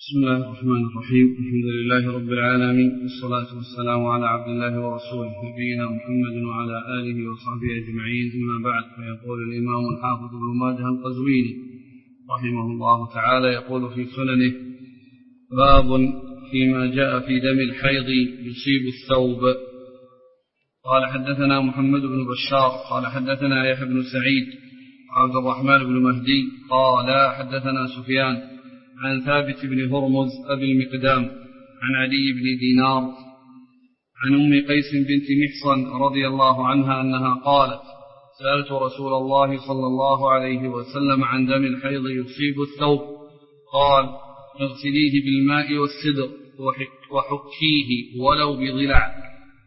بسم الله الرحمن الرحيم. الحمد لله رب العالمين، والصلاة والسلام على عبد الله ورسوله نبينا محمد وعلى آله وصحبه أجمعين. أما بعد، فيقول الإمام الحافظ ابن ماجه القزويني رحمه الله تعالى يقول في سننه: باب فيما جاء في دم الحيض يصيب الثوب. قال حدثنا محمد بن بشار قال حدثنا يحيى بن سعيد عبد الرحمن بن مهدي قال حدثنا سفيان عن ثابت بن هرمز أبي المقدام عن علي بن دينار عن أم قيس بنت محصن رضي الله عنها أنها قالت: سألت رسول الله صلى الله عليه وسلم عن دم الحيض يصيب الثوب، قال: اغسليه بالماء والسدر وحكيه ولو بضلع.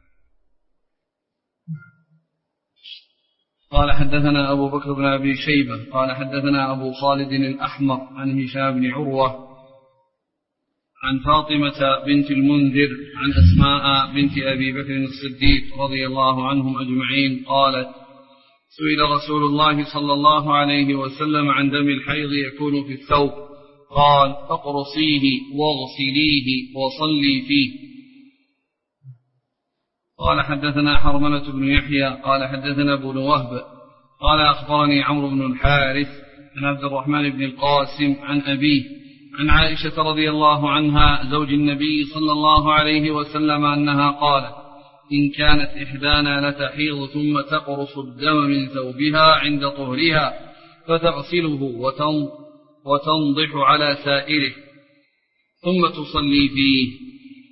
قال حدثنا أبو بكر بن أبي شيبة قال حدثنا أبو خالد الأحمر عن هشام بن عروة عن فاطمة بنت المنذر عن أسماء بنت أبي بكر الصديق رضي الله عنهم أجمعين قالت: سئل رسول الله صلى الله عليه وسلم عن دم الحيض يكون في الثوب، قال: فاقرصيه واغسليه وصلي فيه. قال حدثنا حرملة بن يحيى قال حدثنا ابن وهب قال أخبرني عمرو بن الحارث عن عبد الرحمن بن القاسم عن أبيه عن عائشة رضي الله عنها زوج النبي صلى الله عليه وسلم أنها قالت: إن كانت إحدانا لتحيض ثم تقرص الدم من ثوبها عند طهرها فتغسله وتنضح على سائره ثم تصلي فيه.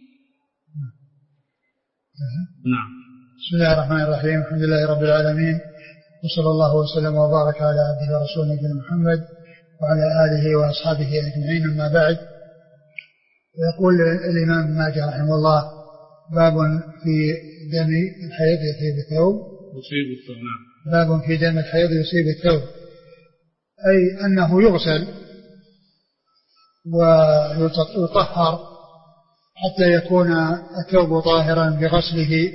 نعم. بسم الله الرحمن الرحيم. الحمد لله رب العالمين، وصلى الله وسلم وبارك على عبده ورسوله نبينا محمد وعلى آله وأصحابه أجمعين. أما بعد، يقول الإمام ابن ماجه رحمه الله: باب في دم الحيض يصيب الثوب. باب في دم الحيض يصيب الثوب، أي أنه يغسل ويطهر حتى يكون الثوب طاهرا بغسله.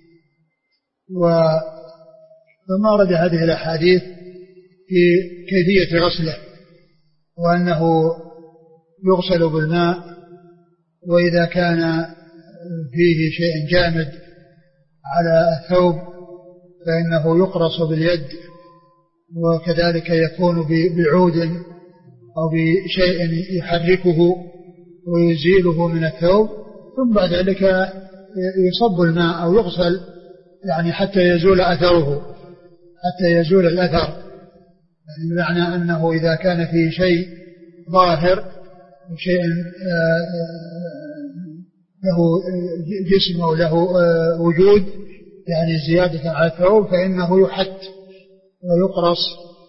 وما ورد هذه الأحاديث في كيفية غسله، وأنه يغسل بالماء، وإذا كان فيه شيء جامد على الثوب فإنه يقرص باليد، وكذلك يكون بعود أو بشيء يحركه ويزيله من الثوب، ثم بعد ذلك يصب الماء أو يغسل يعني حتى يزول أثره، حتى يزول الأثر، يعني بمعنى أنه إذا كان فيه شيء ظاهر، شيء له جسم أو له وجود يعني زيادة على الثوب، فإنه يحت ويقرص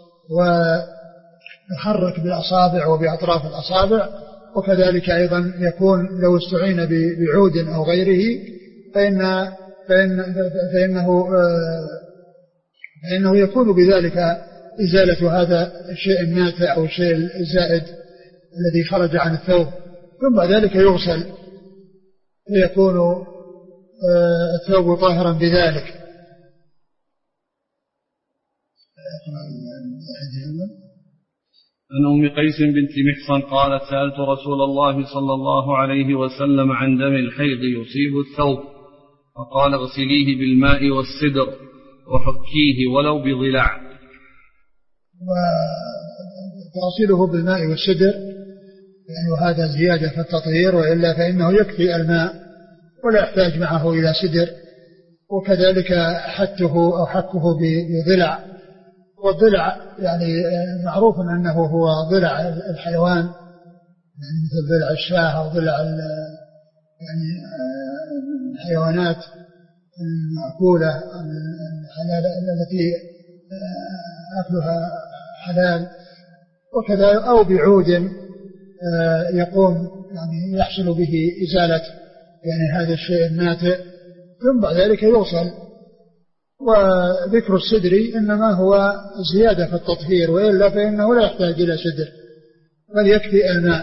ويحرك بالأصابع وبأطراف الأصابع. وكذلك أيضا يكون لو استعين بعود أو غيره فإنه يكون بذلك إزالة هذا الشيء الناتع أو الشيء الزائد الذي خرج عن الثوب، ثم بعد ذلك يغسل فيكون الثوب طاهرا بذلك. عن أم قيس بنت محصن قالت: سألت رسول الله صلى الله عليه وسلم عن دم الحيض يصيب الثوب، فقال: اغسليه بالماء والسدر وحكيه ولو بضلع. وتغسله بالماء والسدر يعني وهذا زيادة في التطهير، وإلا فإنه يكفي الماء ولا يحتاج معه إلى سدر. وكذلك حته أو حكه بضلع، والضلع يعني معروف أنه هو ضلع الحيوان، يعني مثل ضلع الشاة أو ضلع يعني الحيوانات المأكولة التي أكلها حلال، وكذا أو بعود يقوم يعني يحصل به إزالة يعني هذا الشيء الناتئ، ثم بعد ذلك يغسل. وذكر السدر إنما هو زيادة في التطهير، وإلا فإنه لا يحتاج إلى سدر بل يكفي الماء.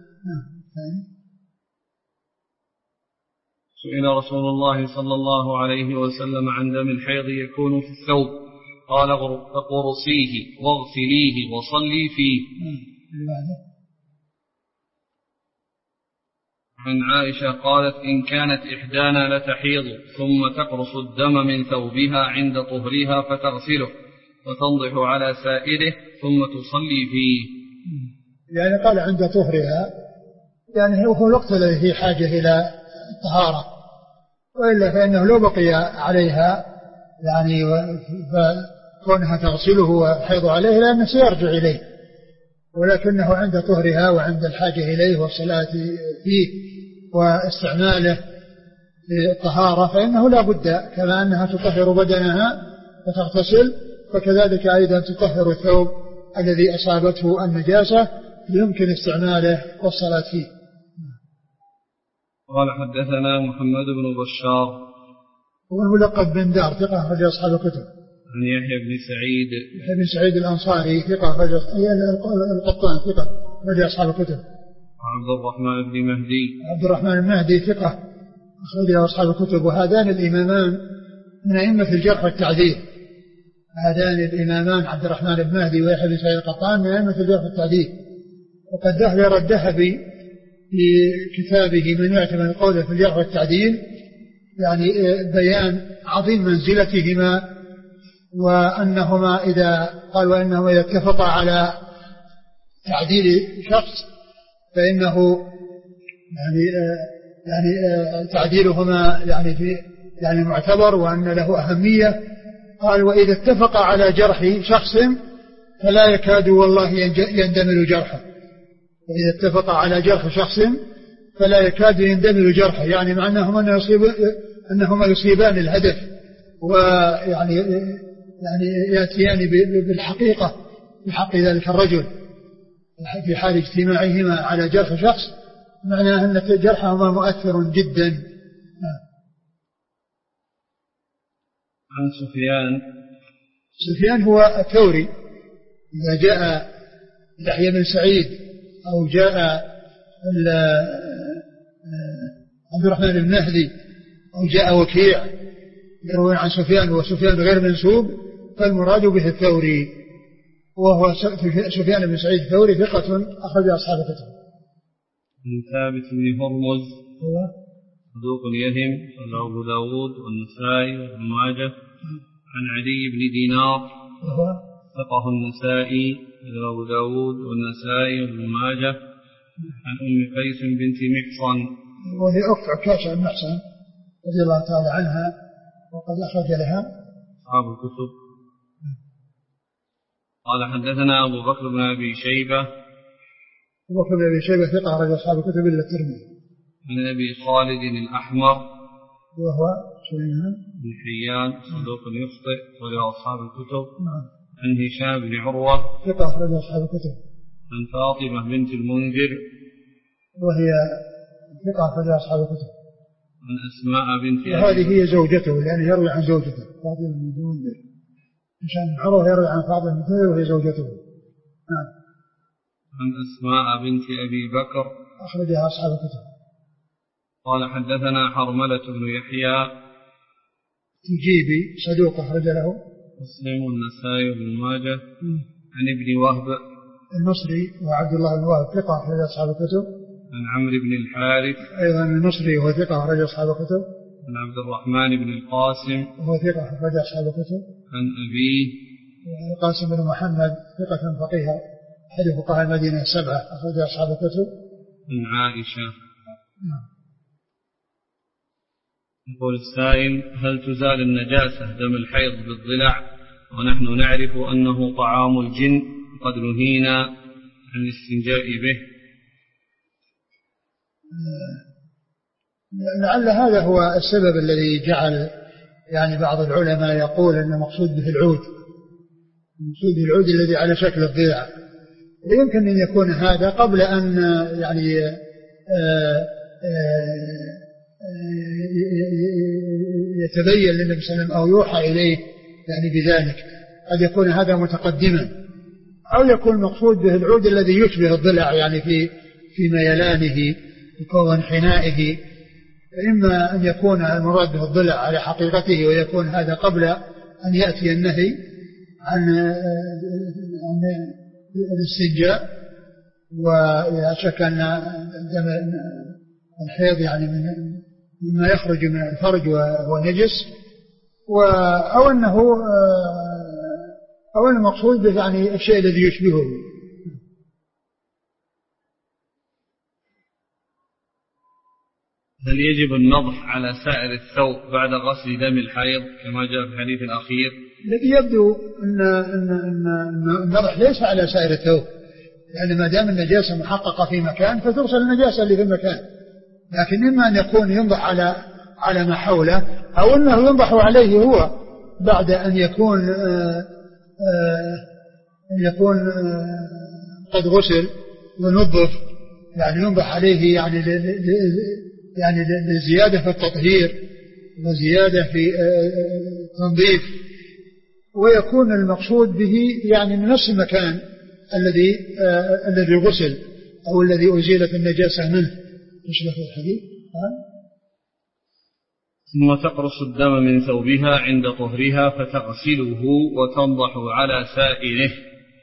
سئل رسول الله صلى الله عليه وسلم عن دم الحيض يكون في الثوب، قال: فقرصيه واغسليه وصلي فيه. عن عائشة قالت إن كانت إحدانا لتحيض ثم تقرص الدم من ثوبها عند طهرها فتغسله وتنضح على سائره ثم تصلي فيه. يعني قال عند طهرها، يعني هو الوقت الذي فيه حاجة إلى الطهارة، وإلا فإنه لو بقي عليها يعني فكونها تغسله وحيض عليه لأنه سيرجع إليه، ولكنه عند طهرها وعند الحاجة إليه والصلاة فيه واستعماله للطهارة فإنه لا بد كما أنها تطهر بدنها فتغتسل فكذلك أيضا تطهر الثوب الذي أصابته النجاسة يمكن استعماله والصلاة فيه. قال حدثنا محمد بن بشار هو الملقب بن دار ثقة أخرج أصحاب الكتب. عن يحيى بن سعيد الأنصاري ثقة أخرج القطان ثقة أخرج أصحاب الكتب. عبد الرحمن المهدي ثقة أخرج أصحاب الكتب. وهذان الإمامان من أئمة الجرح والتعديل. هذان الإمامان عبد الرحمن المهدي ويحيى بن سعيد القطان من أئمة الجرح والتعديل. وقد ذكر الذهبي في كتابه من يعتمد قوله في الجرح والتعديل يعني بيان عظيم منزلتهما، وأنهما إذا اتفقا على تعديل شخص فإنه يعني تعديلهما يعني معتبر وأن له أهمية. قال وإذا اتفقا على جرح شخص فلا يكاد والله يندمل جرحه. وإذا اتفقا على جرح شخص فلا يكاد يندمل جرحه، يعني معناهما أنهما يصيبان الهدف ويعني يأتيان بالحقيقة في حق ذلك الرجل في حال اجتماعهما على جرح شخص، معناه أن جرحهما مؤثر جدا. عن سفيان هو الثوري. إذا جاء يحيى بن سعيد أو جاء عبد الرحمن المهدي أو جاء وكيع يروي عن سفيان وسفيان غير منسوب فالمراد به الثوري، وهو سفيان بن سعيد الثوري ثقة أخرج أصحاب الكتب. من ثابت بن هرمز صدوق يهم أبو داود والنسائي وابن ماجه. عن علي بن دينار ثقة النسائي أبو داود والنسائي وابن ماجه. عن أم قيس بنت محصن وهي أخت عكاشة بن محصن رضي الله تعالى عنها وقد أخرج لها أصحاب الكتب. قال حدثنا أبو بكر بن أبي شيبة ثقة أخرج أصحاب الكتب إلا الترمذي. عن أبي خالد الأحمر وهو سليمان بن حيان صدوق يخطئ أخرج أصحاب الكتب. عن هشام بن عروة ثقة أخرج أصحاب الكتب. عن فاطمة بنت المنذر وهي ثقة أخرج أصحاب الكتب. عن أسماء بنت وهذه هي زوجته لأنه يروي عن زوجته فاطمة بنت المنذر. هشام بن عروة يروي عن فاطمة بنت المنذر وهي زوجته. عن أسماء بنت أبي بكر أخرجها أصحاب الكتب. قال حدثنا حرملة بن يحيى تجيبي صدوق أخرج له مسلم والنسائي وابن ماجه. عن ابن وهب المصري وعبد الله بن وهب ثقة أخرج أصحاب الكتب. عن عمرو بن الحارث أيضا المصري وهو ثقة أخرج أصحاب الكتب. عن عبد الرحمن بن القاسم وهو ثقة أخرج أصحاب الكتب. عن أبيه القاسم بن محمد ثقة فقيه أحد فقهاء المدينة السبعة أخرج أصحاب الكتب. عن عائشة. يقول السائل هل تزال النجاسة دم الحيض بالضلع ونحن نعرف أنه طعام الجن قد نهينا عن الاستنجاء به؟ لعل هذا هو السبب الذي جعل يعني بعض العلماء يقول أن المقصود به العود الذي على شكل الضلع. يمكن أن يكون هذا قبل أن يعني يتبين للنبي صلى الله عليه وسلم أو يوحى إليه يعني بذلك. قد يكون هذا متقدما أو يكون المقصود به العود الذي يشبه الضلع يعني في ميلانه في انحنائه. فإما أن يكون المراد به الضلع على حقيقته ويكون هذا قبل أن يأتي النهي عن الاستنجاء، ولا شك أن الحيض يعني مما يخرج من الفرج ونجس، أو المقصود به يعني الشيء الذي يشبهه. هل يجب النضح على سائر الثوب بعد غسل دم الحيض كما جاء في الحديث الأخير؟ الذي يبدو أن النضح ليس على سائر الثوب، لأن ما دام النجاسة محققة في مكان فترسل النجاسة اللي في المكان، لكن إما أن يكون ينضح على ما حوله، أو أنه ينضح عليه هو بعد أن يكون قد غسل ونظف، يعني ينضح عليه يعني لزيادة في التطهير وزيادة في التنظيف، ويكون المقصود به يعني من نفس المكان الذي غسل أو الذي أزيلت النجاسة منه. يشبه الحديث. ثم تقرص الدم من ثوبها عند طهرها فتغسله وتنضح على سائره.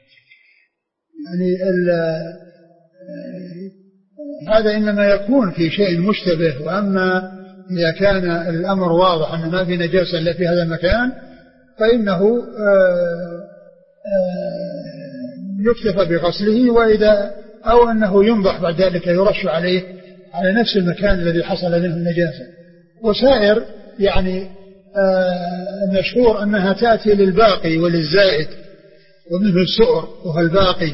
يعني هذا إنما يكون في شيء مشتبه، وأما إذا كان الأمر واضح أن ما في نجاسة إلا في هذا المكان فإنه يكتفى بغسله، أو أنه ينضح بعد ذلك يرش عليه على نفس المكان الذي حصل منه النجاسة. وسائر يعني المشهور أنها تأتي للباقي وللزائد، ومنه السؤر وهو الباقي.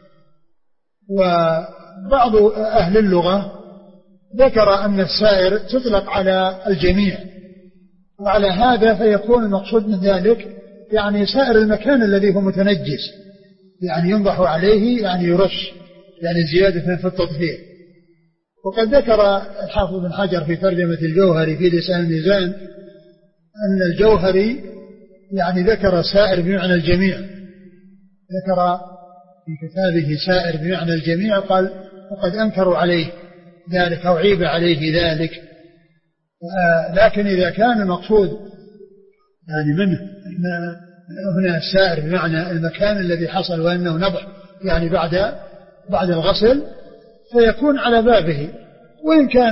وبعض أهل اللغة ذكر أن السائر تطلق على الجميع، وعلى هذا فيكون المقصود من ذلك يعني سائر المكان الذي هو متنجس، يعني ينضح عليه يعني يرش، يعني زيادة في التطهير. وقد ذكر الحافظ بن حجر في ترجمة الجوهري في لسان الميزان أن الجوهري يعني ذكر سائر بمعنى الجميع، ذكر في كتابه سائر بمعنى الجميع، قال وقد أنكروا عليه ذلك أو عيب عليه ذلك. لكن إذا كان المقصود يعني منه هنا السائر بمعنى المكان الذي حصل وأنه نضح يعني بعد الغسل فيكون على بابه، وإن كان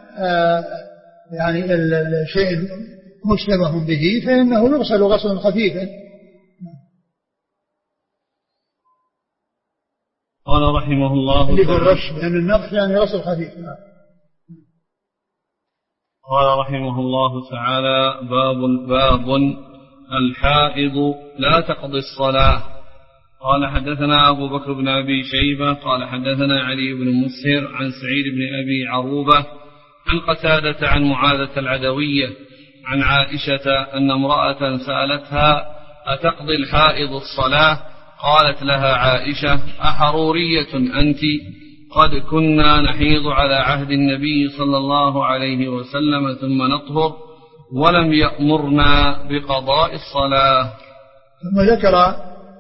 يعني الشيء مشتبه به فإنه يغسل غسلا خفيفا. قال رحمه الله اللي بالرش، لأن النضح يعني غسل خفيف. قال رحمه الله تعالى: باب الحائض لا تقضي الصلاة. قال حدثنا أبو بكر بن أبي شيبة قال حدثنا علي بن مسهر عن سعيد بن أبي عروبة عن قتادة عن معاذة العدوية عن عائشة أن امرأة سألتها: أتقضي الحائض الصلاة؟ قالت لها عائشة: أحرورية أنت؟ قد كنا نحيض على عهد النبي صلى الله عليه وسلم ثم نطهر ولم يأمرنا بقضاء الصلاة. ثم ذكر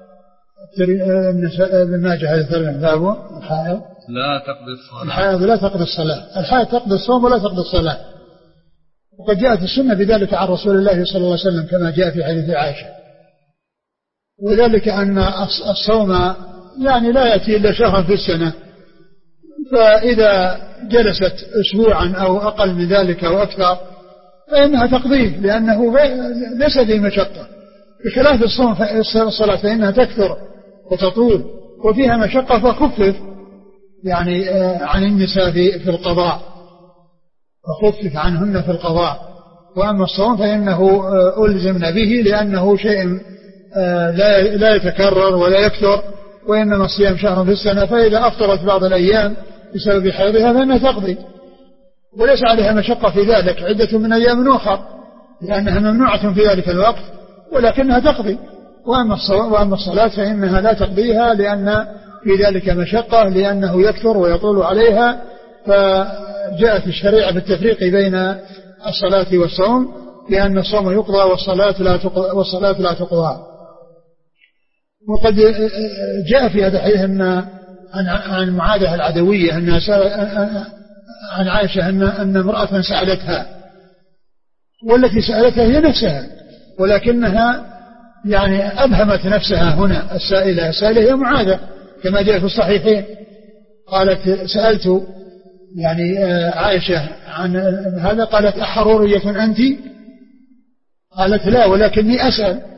ابن ماجه هذا باب الحائض لا تقضي الصلاة. الحائض لا تقضي الصلاة، الحائض تقضي الصوم ولا تقضي الصلاة، وقد جاءت السنة بذلك عن رسول الله صلى الله عليه وسلم كما جاء في حديث عائشة. وذلك أن الصوم يعني لا يأتي إلا شهرا في السنة، فإذا جلست أسبوعا أو أقل من ذلك أو أكثر فإنها تقضيه، لأنه ليس ذي مشقة، بخلاف الصوم الصلاة فإنها تكثر وتطول وفيها مشقة فخفف يعني عن النساء في القضاء، وخفف عنهن في القضاء. وأما الصوم فإنه ألزمنا به لأنه شيء لا يتكرر ولا يكثر، وإنما الصيام شهر في السنة، فإذا أفطرت بعض الأيام بسبب حيضها فإنها تقضي، وليس عليها مشقة في ذلك، عدة من أيام أخر لأنها ممنوعة في ذلك الوقت ولكنها تقضي. وأما الصلاة فإنها لا تقضيها لأن في ذلك مشقة، لأنه يكثر ويطول عليها، فجاءت الشريعة بالتفريق بين الصلاة والصوم، لأن الصوم يقضى والصلاة لا تقضى. وقد جاء في هذا الحديث عن معاذة العدوية عن عائشة أن امرأة سألتها، والتي سألتها هي نفسها، ولكنها يعني أبهمت نفسها هنا. السائلة هي معاذة كما جاء في الصحيحين، قالت: سألت يعني عائشة عن هذا قالت أحرورية أنت؟ قالت لا ولكني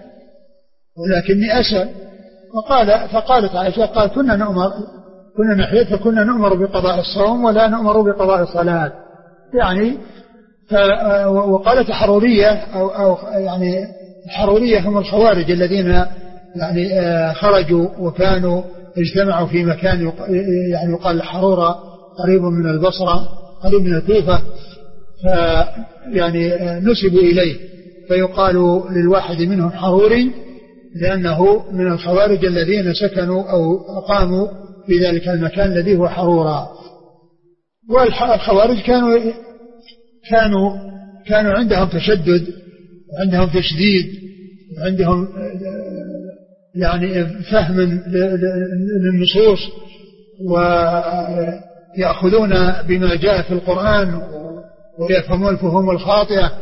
أسأل. فقالت عائشة قال كنا نحيض فكنا نؤمر بقضاء الصوم ولا نؤمر بقضاء الصلاة يعني. وقالت حرورية أو يعني الحرورية هم الخوارج الذين يعني خرجوا وكانوا اجتمعوا في مكان يعني يقال الحرورة قريب من البصرة قريب من الكوفة، فيعني نسبوا إليه فيقال للواحد منهم حروري لأنه من الخوارج الذين سكنوا أو أقاموا في ذلك المكان الذي هو حرورة. والخوارج كانوا عندهم تشدد وعندهم تشديد وعندهم يعني فهم للنصوص ويأخذون بما جاء في القرآن ويفهمون الفهوم الخاطئة.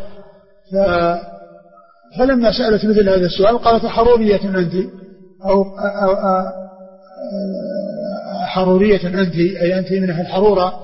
فلما سألت مثل هذا السؤال قالت حرورية أنت أو حرورية أنت أي أنت من أهل الحرورة.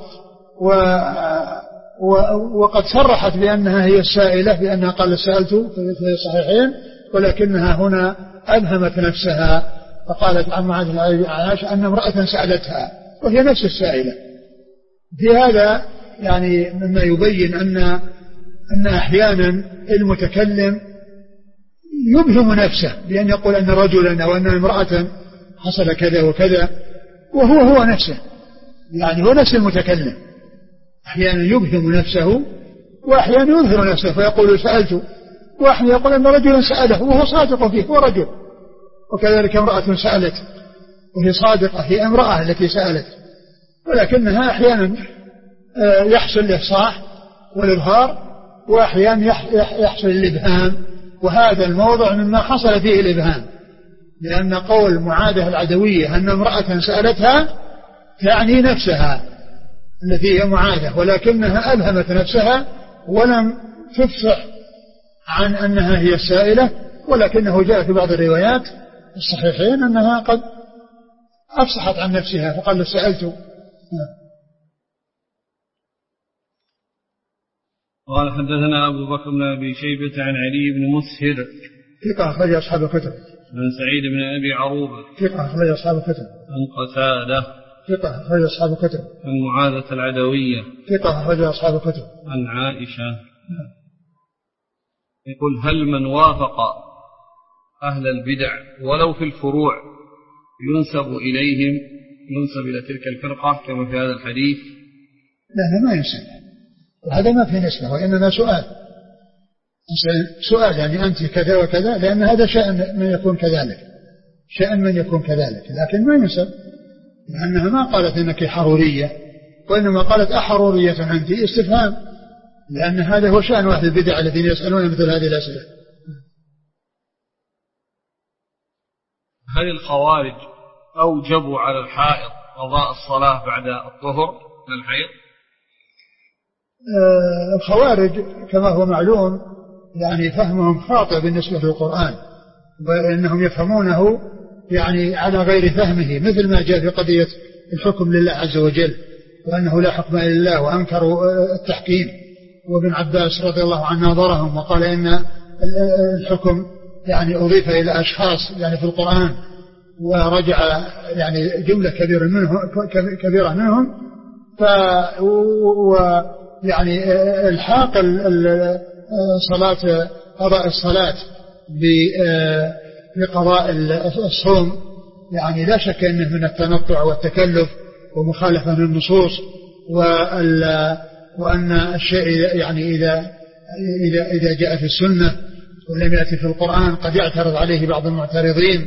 وقد صرحت بأنها هي السائلة بأنها قال سألت في الصحيحين، ولكنها هنا أبهمت نفسها فقالت عن معاذ عائشة أن امرأة سألتها وهي نفس السائلة. في هذا يعني مما يبين أن أحيانا المتكلم يبهم نفسه بأن يقول أن رجلا أو أن امرأة حصل كذا وكذا وهو نفسه، يعني هو نفس المتكلم أحيانا يبهم نفسه وأحيانا يظهر نفسه فيقول سألت، وأحيانا يقول أن رجلا سأله وهو صادق فيه هو رجل، وكذلك امرأة سألت وهي صادقة هي امرأة التي سألت، ولكنها أحيانا يحصل الإفصاح والإظهار وأحيانا يحصل الإبهام، وهذا الموضع مما حصل فيه الإبهام، لأن قول معاذة العدوية أن امرأة سألتها يعني نفسها التي هي معاذة، ولكنها أبهمت نفسها ولم تفصح عن أنها هي السائلة، ولكنه جاء في بعض الروايات الصحيحين أنها قد أفصحت عن نفسها فقال سألت. قال حدثنا أبو بكر بن أبي شيبة عن علي بن مسهر ثقة أخرج أصحاب الكتب. عن سعيد بن أبي عروبة ثقة أخرج أصحاب الكتب. عن قتادة ثقة أخرج أصحاب الكتب. عن معاذة العدوية ثقة أخرج أصحاب الكتب. عن عائشة. يقول هل من وافق أهل البدع ولو في الفروع ينسب إلى تلك الفرقة كما في هذا الحديث؟ لا ما ينسب، وهذا ما في نسبة، وإنما سؤال يعني أنت كذا وكذا، لأن هذا شأن من يكون كذلك، لكن ما ينسب، لأنها ما قالت إنك حرورية، وإنما قالت أحرورية أنت استفهام، لأن هذا هو شأن أهل البدع الذين يسألون مثل هذه الأسئلة. هل الخوارج أوجبوا على الحائض قضاء الصلاة بعد الطهر من الحيض؟ الخوارج كما هو معلوم يعني فهمهم خاطئ بالنسبة للقرآن، وإنهم يفهمونه يعني على غير فهمه، مثل ما جاء في قضية الحكم لله عز وجل وأنه لا حكم إلا الله، وأنكروا التحكيم، وابن عباس رضي الله عنه نظرهم وقال إن الحكم يعني أضيف إلى أشخاص يعني في القرآن، ورجع يعني جملة كبيرة منهم يعني الحاق قضاء الصلاة بقضاء الصوم يعني لا شك أنه من التنطع والتكلف ومخالفة للنصوص، وأن الشيء يعني إذا جاء في السنة ولم يأتي في القرآن قد يعترض عليه بعض المعترضين،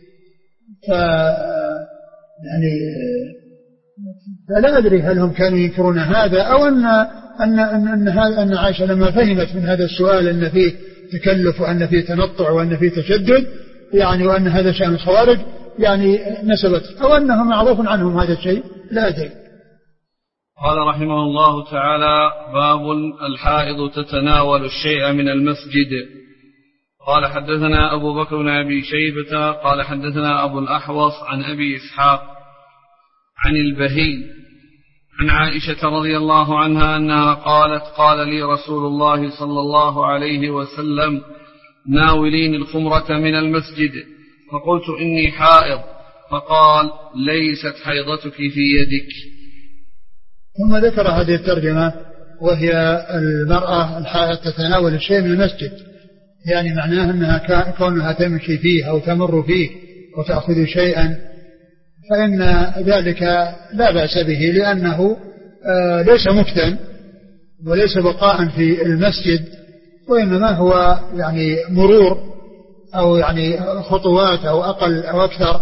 فلا أدري هل هم كانوا ينكرون هذا أو أن عائشة لما فهمت من هذا السؤال أن فيه تكلف وأن فيه تنطع وأن فيه تشدد يعني وأن هذا شأن الخوارج يعني نسبت، أو أنه معروف عنهم هذا الشيء لا أدري. قال رحمه الله تعالى: باب الحائض تتناول الشيء من المسجد. قال حدثنا أبو بكر بن أبي شيبة قال حدثنا أبو الأحوص عن أبي إسحاق عن البهي عن عائشة رضي الله عنها أنها قالت قال لي رسول الله صلى الله عليه وسلم ناوليني الخمرة من المسجد فقلت إني حائض فقال ليست حيضتك في يدك. ثم ذكر هذه الترجمة وهي المرأة الحائض تتناول الشيء من المسجد، يعني معناه أنها كونها تمشي فيه أو تمر فيه وتأخذ شيئا فإن ذلك لا بأس به، لأنه ليس مكتن وليس بقاء في المسجد، وإنما هو يعني مرور أو يعني خطوات أو أقل أو أكثر.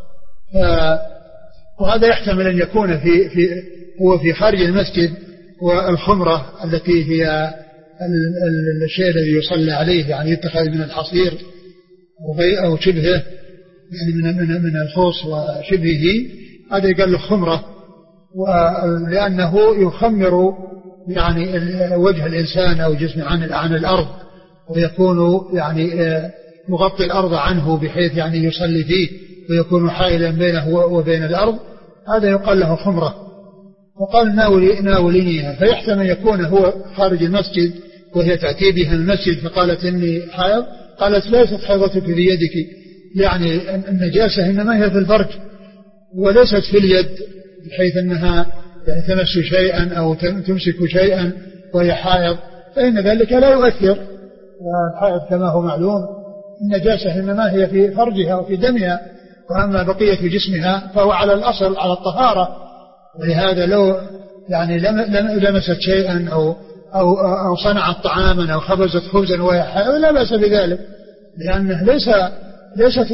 وهذا يحتمل أن يكون هو في خارج المسجد، والخمرة التي هي الشيء الذي يصلى عليه يعني يتخذ من الحصير أو شبهه يعني من الخوص وشبهه، هذا يقال له خمرة، لأنه يخمر يعني وجه الإنسان أو جسمه عن الأرض، ويكون يعني يغطي الأرض عنه بحيث يعني يصلي فيه ويكون حائلا بينه وبين الأرض، هذا يقال له خمرة. وقال ناولينيها، فيحتمل يكون هو خارج المسجد وهي تأتي بها المسجد فقالت إني حائض، قالت ليست حيضتك في يدك، يعني النجاسة إنما هي في الفرج وليست في اليد، بحيث أنها يعني تمس شيئا أو تمسك شيئا وهي حائض، فإن ذلك لا يؤثر. والحائض كما هو معلوم النجاسة إنما هي في فرجها وفي دمها، وأما بقية جسمها فهو على الأصل على الطهارة. ولهذا لو يعني لمست شيئا أو صنعت طعاما أو خبزت خبزا وهي حائض لا بأس بذلك، لأنه ليست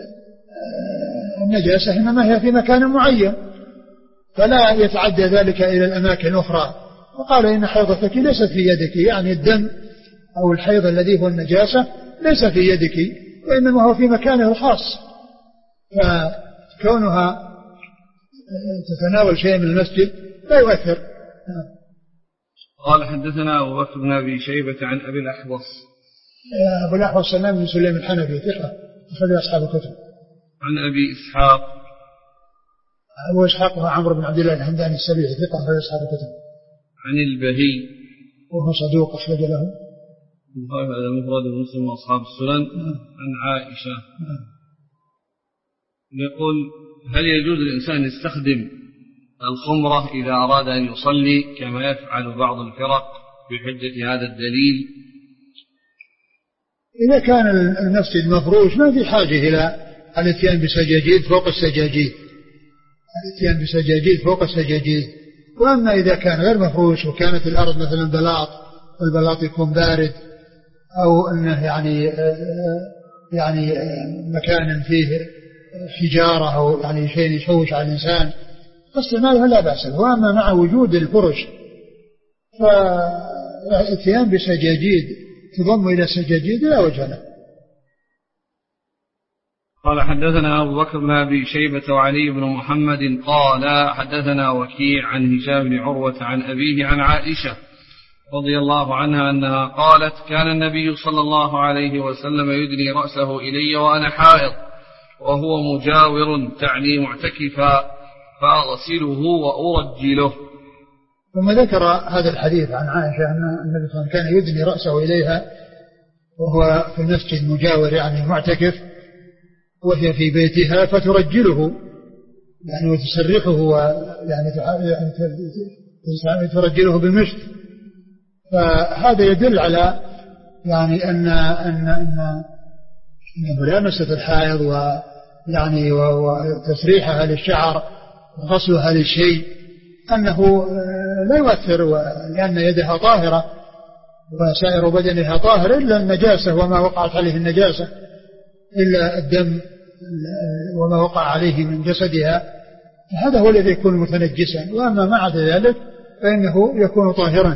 النجاسة إنما هي في مكان معين، فلا يتعدى ذلك إلى الأماكن الأخرى. وقال إن حيضتك ليست في يدك، يعني الدم أو الحيض الذي هو النجاسة ليس في يدك، وإنما هو في مكانه الخاص، فكونها تتناول شيء من المسجد لا يؤثر. قال حدثنا أبو بكر بن أبي شيبة عن أبي الأحوص. أبو الأحوص سلام بن سليم الحنفي ثقة أخرج أصحاب الكتب. عن أبي إسحاق. أبو إسحاق هو عمرو بن عبد الله الحمداني السبيعي ثقة أخرج أصحاب الكتب. عن البهي وهو صدوق أخرج له هذا مفرد مسلم وأصحاب السنن. عن عائشة يقول هل يجوز الإنسان يستخدم الخمرة إذا أراد أن يصلي كما يفعل بعض الفرق بحجة هذا الدليل؟ إذا كان المسجد مفروش ما في حاجة إلى الاتيان بسجاجيد فوق السجاجيد، الاتيان بسجاجيد فوق السجاجيد. وأما إذا كان غير مفروش وكانت الأرض مثلا بلاط والبلاط يكون بارد أو أنه يعني مكان فيه حجارة أو يعني شيء يشوش على الإنسان فاستعمالها لا بأس. وأما مع وجود الفرش فالاتيان بسجاجيد تضم إلى السجاجيد لا وجه له. قال حدثنا أبو بكر بن أبي شيبة وعلي بن محمد قال حدثنا وكيع عن هشام بن عروة عن أبيه عن عائشة رضي الله عنها أنها قالت كان النبي صلى الله عليه وسلم يدني رأسه إلي وأنا حائض وهو مجاور تعني معتكفا فأغسله وأرجله. ثم ذكر هذا الحديث عن عائشة أن النبي صلى الله عليه وسلم كان يدني رأسه إليها وهو في المسجد مجاور يعني معتكف، وهي في بيتها فترجله يعني وتسرحه ويعني ترجله بالمشط. فهذا يدل على يعني أن ملامسة الحائض ويعني وتسريحها للشعر وغسلها للشيء أنه لا يؤثر، لأن يدها طاهرة وسائر بدنها طاهر إلا النجاسة وما وقعت عليه النجاسة، إلا الدم وما وقع عليه من جسدها، هذا هو الذي يكون متنجسا، وأما ما عدا ذلك فإنه يكون طاهرا.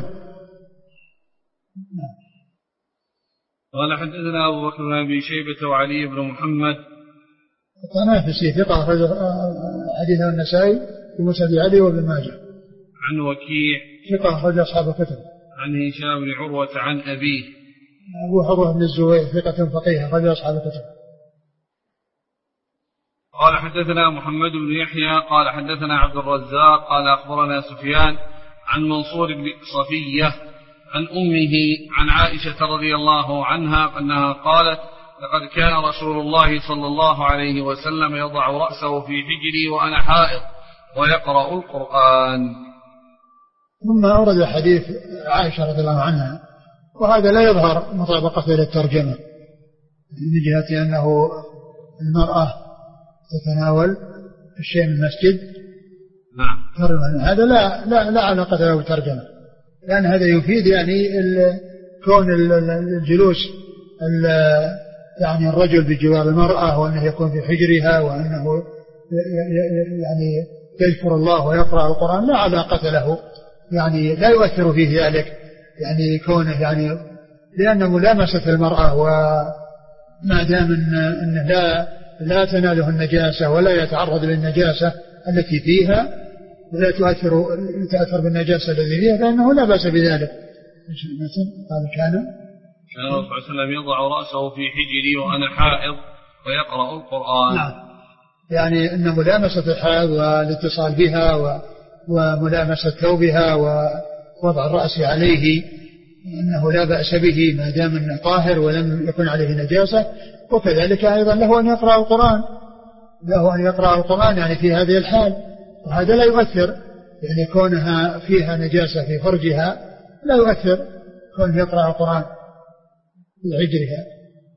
قال حدثنا أبو بكر بن أبي شيبة وعلي بن محمد الطنافسي ثقة حديثه النسائي في مسند علي وابن ماجه. عن وكيع ثقة أخرج أصحاب الكتب. عن هشام بن عروة عن أبيه أبو عروة بن الزبير ثقة فقيه أخرج أصحاب الكتب. قال حدثنا محمد بن يحيى قال حدثنا عبد الرزاق قال أخبرنا سفيان عن منصور بن صفية عن أمه عن عائشة رضي الله عنها أنها قالت لقد كان رسول الله صلى الله عليه وسلم يضع رأسه في حجري وأنا حائض ويقرأ القرآن. ثم أورد حديث عائشة رضي الله عنها وهذا لا يظهر مطابقة للترجمة من جهة أنه المرأة تتناول الشيء من المسجد. نعم. هذا لا علاقة له بالترجمة لأن هذا يفيد يعني كون الجلوس يعني الرجل بجوار المرأة وأنه يكون في حجرها وأنه يعني يذكر الله ويقرأ القرآن لا علاقة له يعني لا يؤثر فيه ذلك يعني كونه يعني لأن ملامسة المرأة وما دام أنه لا تناله النجاسة ولا يتعرض للنجاسة التي فيها ولا تأثر بالنجاسة التي فيها فإنه لا بأس بذلك. قال كان الرسول صلى الله عليه وسلم يضع رأسه في حجري وأنا حائض ويقرأ القرآن. نعم. يعني أن ملامسة الحائض والاتصال بها وملامسة ثوبها ووضع الرأس عليه أنه لا بأس به ما دام أنه طاهر ولم يكن عليه نجاسة. وكذلك أيضا له أن يقرأ القرآن يعني في هذه الحال وهذا لا يؤثر يعني كونها فيها نجاسة في فرجها لا يؤثر كونه يقرأ القرآن في عجرها.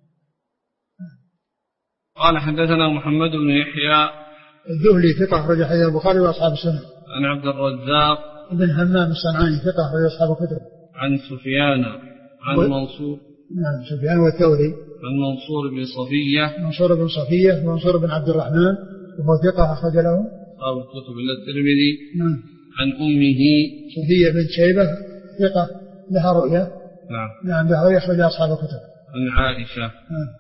قال حدثنا محمد بن يحيى الذهلي ثقة أخرج حديث البخاري وأصحاب السنة. عن عبد الرزاق بن همام الصنعاني ثقة أخرج أصحاب الكتب. عن سفيان عن منصور. نعم سفيان والثوري. عن منصور بن صفية. منصور بن عبد الرحمن وهو ثقة أخرج له أصحاب الكتب إلا الترمذي. نعم. عن أمه صفية بن شيبة ثقة لها رؤيا. نعم لها رؤيا أخرج أصحاب الكتب. عن عائشة. نعم.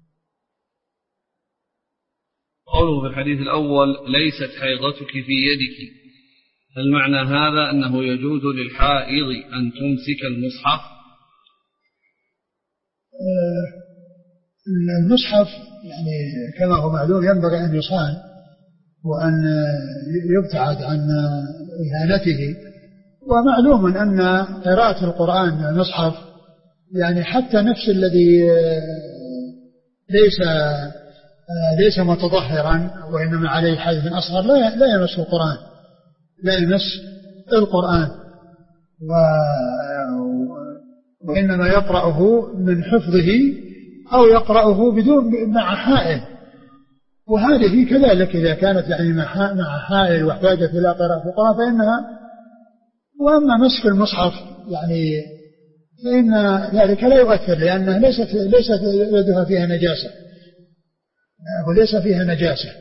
قوله في الحديث الأول ليست حيضتك في يدك هل معنى هذا أنه يجوز للحائض أن تمسك المصحف؟ المصحف يعني كما هو معلوم ينبغي أن يصان وأن يبتعد عن إهانته ومعلوم أن قراءة القرآن من المصحف يعني حتى نفس الذي ليس متطهرا وإنما عليه حدث أصغر لا يمس القرآن وإنما يقرأه من حفظه أو يقرأه بدون مع حائل وهذه كذلك إذا كانت يعني مع حائل واحتاجت إلى قراءة القرآن فإنها وأما مسك المصحف يعني فإن ذلك لا يؤثر لأنها ليست يدها فيها نجاسة وليس فيها نجاسة.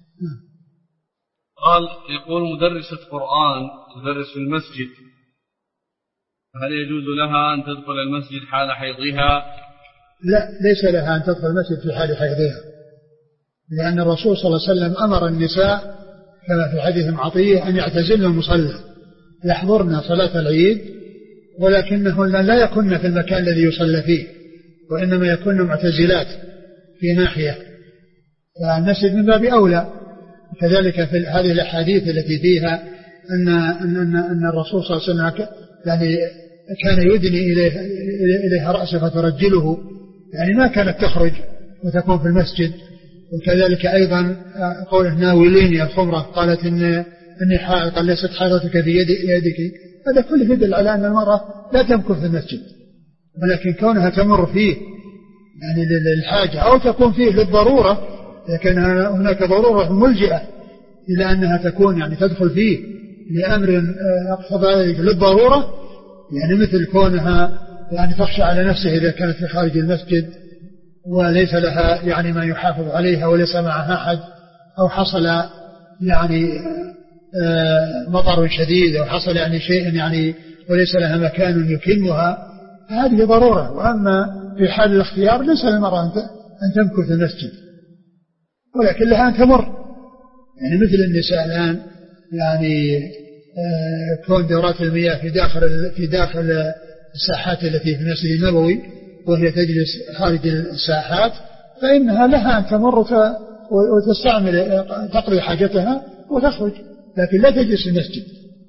قال يقول مدرسة قرآن تدرس في المسجد هل يجوز لها أن تدخل المسجد حال حيضها؟ لا ليس لها أن تدخل المسجد في حال حيضها لأن الرسول صلى الله عليه وسلم أمر النساء كما في حديث عطية أن يعتزلن المصلى يحضرن صلاة العيد ولكنهن لا يكن في المكان الذي يصلى فيه وإنما يكن معتزلات في ناحية فالمسجد من باب أولى. كذلك في هذه الأحاديث التي فيها أن الرسول صلى الله عليه وسلم يعني كان يدني إليها رأسه فترجله يعني ما كانت تخرج وتكون في المسجد. وكذلك أيضا قوله ناوليني الخمرة قالت إني حائض قال ليست حائضتك في يدك هذا كله يدل على أن المرأة لا تمكث في المسجد ولكن كونها تمر فيه يعني للحاجة أو تكون فيه للضرورة لكن هناك ضرورة ملجئة إلى أنها تكون يعني تدخل فيه لأمر أقصد ذلك للضرورة يعني مثل كونها يعني تخشى على نفسه إذا كانت في خارج المسجد وليس لها يعني ما يحافظ عليها وليس معها أحد أو حصل يعني مطر شديد أو حصل يعني شيء يعني وليس لها مكان يكلمها هذه ضرورة. وأما في حال الاختيار ليس للمرأة أن تمكث في المسجد ولكن لها أن تمر يعني مثل النساء الآن يعني كون دورات المياه في داخل الساحات التي في المسجد النبوي وهي تجلس خارج الساحات فإنها لها أن تمر وتستعمل تقضي حاجتها وتخرج، لكن لا تجلس في المسجد.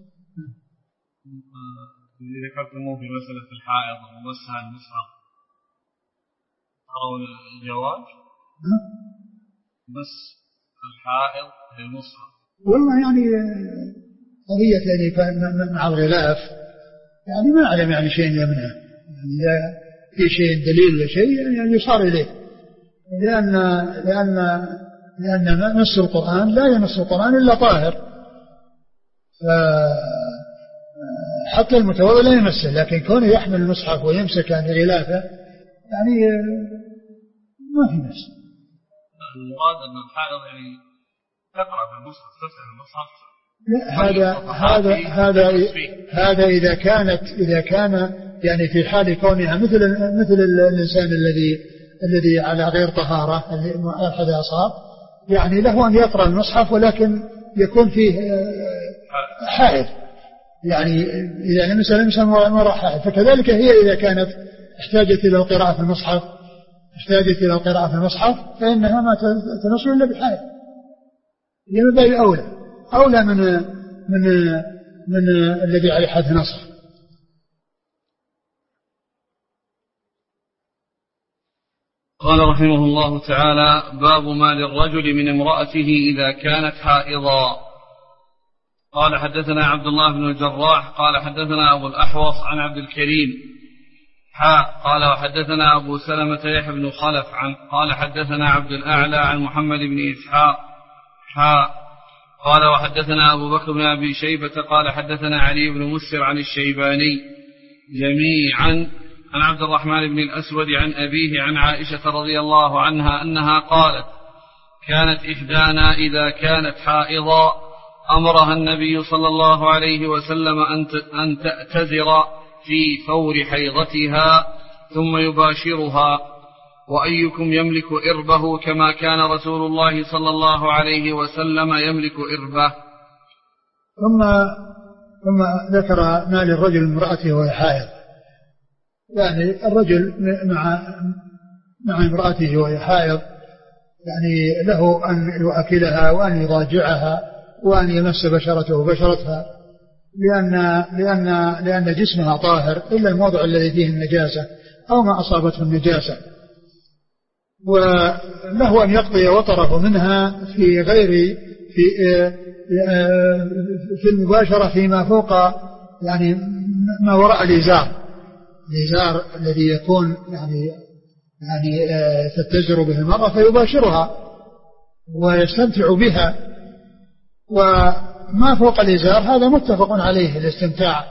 اللي ذكرتموه في مسألة الحائض ومسها المصحف ترون الجواز؟ بس الحائض للمصحف والله يعني قضية يعني مع الغلاف يعني ما أعلم يعني شيء يمنع، يعني إذا في شيء دليل لشيء يعني يصار إليه، لأن نص القرآن لا ينص القرآن إلا طاهر، حتى المتوضئ لا يمسه، لكن كونه يحمل المصحف ويمسك عن غلافه يعني ما في مس. المراد أن الحائض يعني تقرأ في المصحف، تفتح المصحف. هذا إذا كان يعني في حال كونها مثل الإنسان الذي على غير طهارة أحد أصاب، يعني له أن يقرأ المصحف ولكن يكون فيه حائض، يعني إذا لمسا مرة حائض. فكذلك هي إذا كانت احتاجت إلى القراءة في المصحف فإنها ما تنصر إلا بحائض، يبقى أولى من الذي عليه حد نصر. قال رحمه الله تعالى: باب ما للرجل من امرأته إذا كانت حائضا. قال حدثنا عبد الله بن الجراح قال حدثنا أبو الأحوص عن عبد الكريم قال وحدثنا أبو سلمة يحيى بن خلف قال حدثنا عبد الأعلى عن محمد بن إسحاق قال وحدثنا أبو بكر بن أبي شيبة قال حدثنا علي بن مسر عن الشيباني جميعا عن عبد الرحمن بن الأسود عن أبيه عن عائشة رضي الله عنها أنها قالت: كانت إحدانا إذا كانت حائضا أمرها النبي صلى الله عليه وسلم أن تأتذر في فور حيضتها ثم يباشرها، وأيكم يملك إربه كما كان رسول الله صلى الله عليه وسلم يملك إربه. ثم ذكر ما للرجل من امرأته وهي حائض، يعني الرجل مع امرأته وهي حائض يعني له أن يؤكلها وأن يضاجعها وأن يمس بشرتها لأن جسمها طاهر إلا الموضع الذي فيه النجاسة أو ما أصابته النجاسة، وله أن يقضي وطره منها في المباشرة فيما فوق يعني ما وراء الإزار الذي يكون يعني تتزر به المرأة فيباشرها ويستمتع بها، وما فوق الإزار هذا متفق عليه الاستمتاع،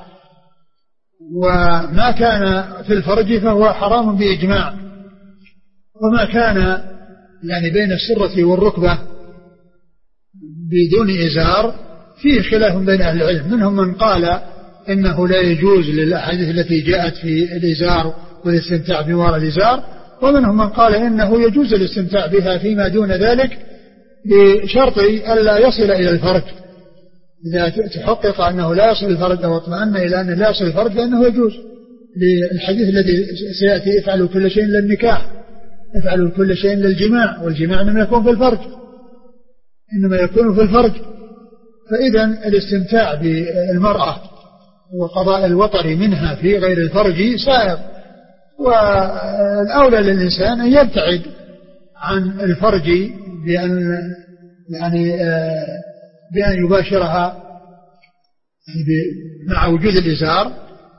وما كان في الفرج فهو حرام بإجماع، وما كان يعني بين السرة والركبة بدون إزار فيه خلاف بين أهل العلم، منهم من قال إنه لا يجوز للأحاديث التي جاءت في الإزار والاستمتاع بوراء الإزار، ومنهم من قال إنه يجوز الاستمتاع بها فيما دون ذلك بشرط ألا يصل إلى الفرج، إذا تحقق أنه لا يصل الفرج أو اطمأن إلى أنه لا يصل الفرج فإنه يجوز، للحديث الذي سيأتي: افعلوا كل شيء للنكاح، افعلوا كل شيء للجماع، والجماع إنما يكون في الفرج، فإذا الاستمتاع بالمرأة وقضاء الوطر منها في غير الفرج سائغ، والأولى للإنسان أن يبتعد عن الفرج بأن يباشرها مع وجود الإزار،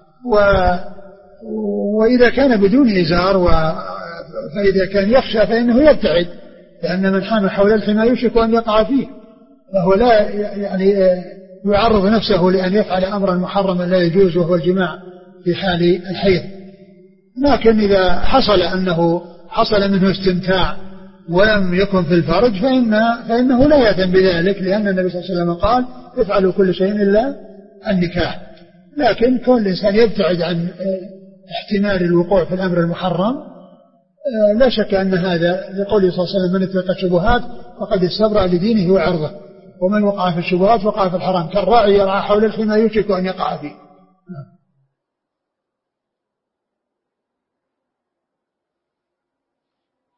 وإذا كان بدون إزار فإذا كان يخشى فإنه يبتعد، لأن من حام حول الحمى يوشك أن يقع فيه، فهو لا يعني يعرض نفسه لأن يفعل أمرا محرما لا يجوز وهو الجماع في حال الحيض. لكن إذا حصل منه استمتاع ولم يكن في الفرج فإنه لا يأثم بذلك، لأن النبي صلى الله عليه وسلم قال: افعلوا كل شيء إلا النكاح. لكن كون الإنسان يبتعد عن احتمال الوقوع في الأمر المحرم لا شك أن هذا لقوله صلى الله عليه وسلم: من اتقى الشبهات فقد استبرأ لدينه وعرضه، ومن وقع في الشبهات وقع في الحرام، كالراعي يرعى حول الحمى يوشك أن يقع فيه.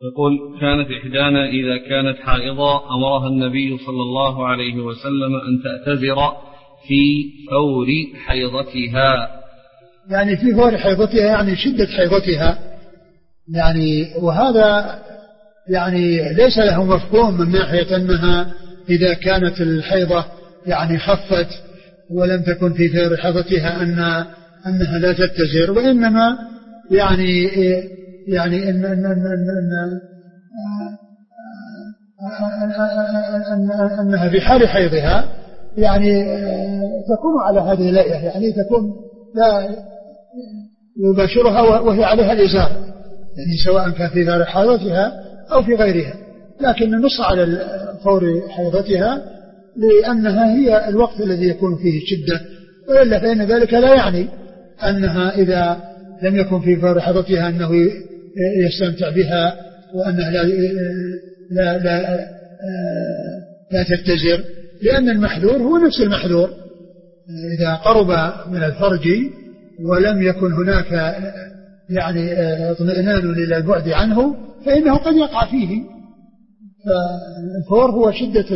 يقول كانت إحدانا إذا كانت حائضة أمرها النبي صلى الله عليه وسلم أن تعتذر في فور حيضتها. يعني في فور حيضتها يعني شدة حيضتها، يعني وهذا يعني ليس له مفهوم من ناحية أنها إذا كانت الحيضة يعني خفت ولم تكن في فور حيضتها أنها لا تتزر، وإنما يعني أنها في حال حيضها يعني تكون على هذه الهيئة، يعني تكون لا يباشرها وهي عليها الإزار، يعني سواء كان في فور حيضتها أو في غيرها، لكن نص على فور حيضتها لأنها هي الوقت الذي يكون فيه شدة، وإلا فإن ذلك لا يعني أنها إذا لم يكن في فور حيضتها أنه يستمتع بها وأنها لا تتزر، لأن المحذور هو نفس المحذور. إذا قرب من الفرج ولم يكن هناك يعني اطمئنان إلى البعد عنه فإنه قد يقع فيه. فالفور هو شدة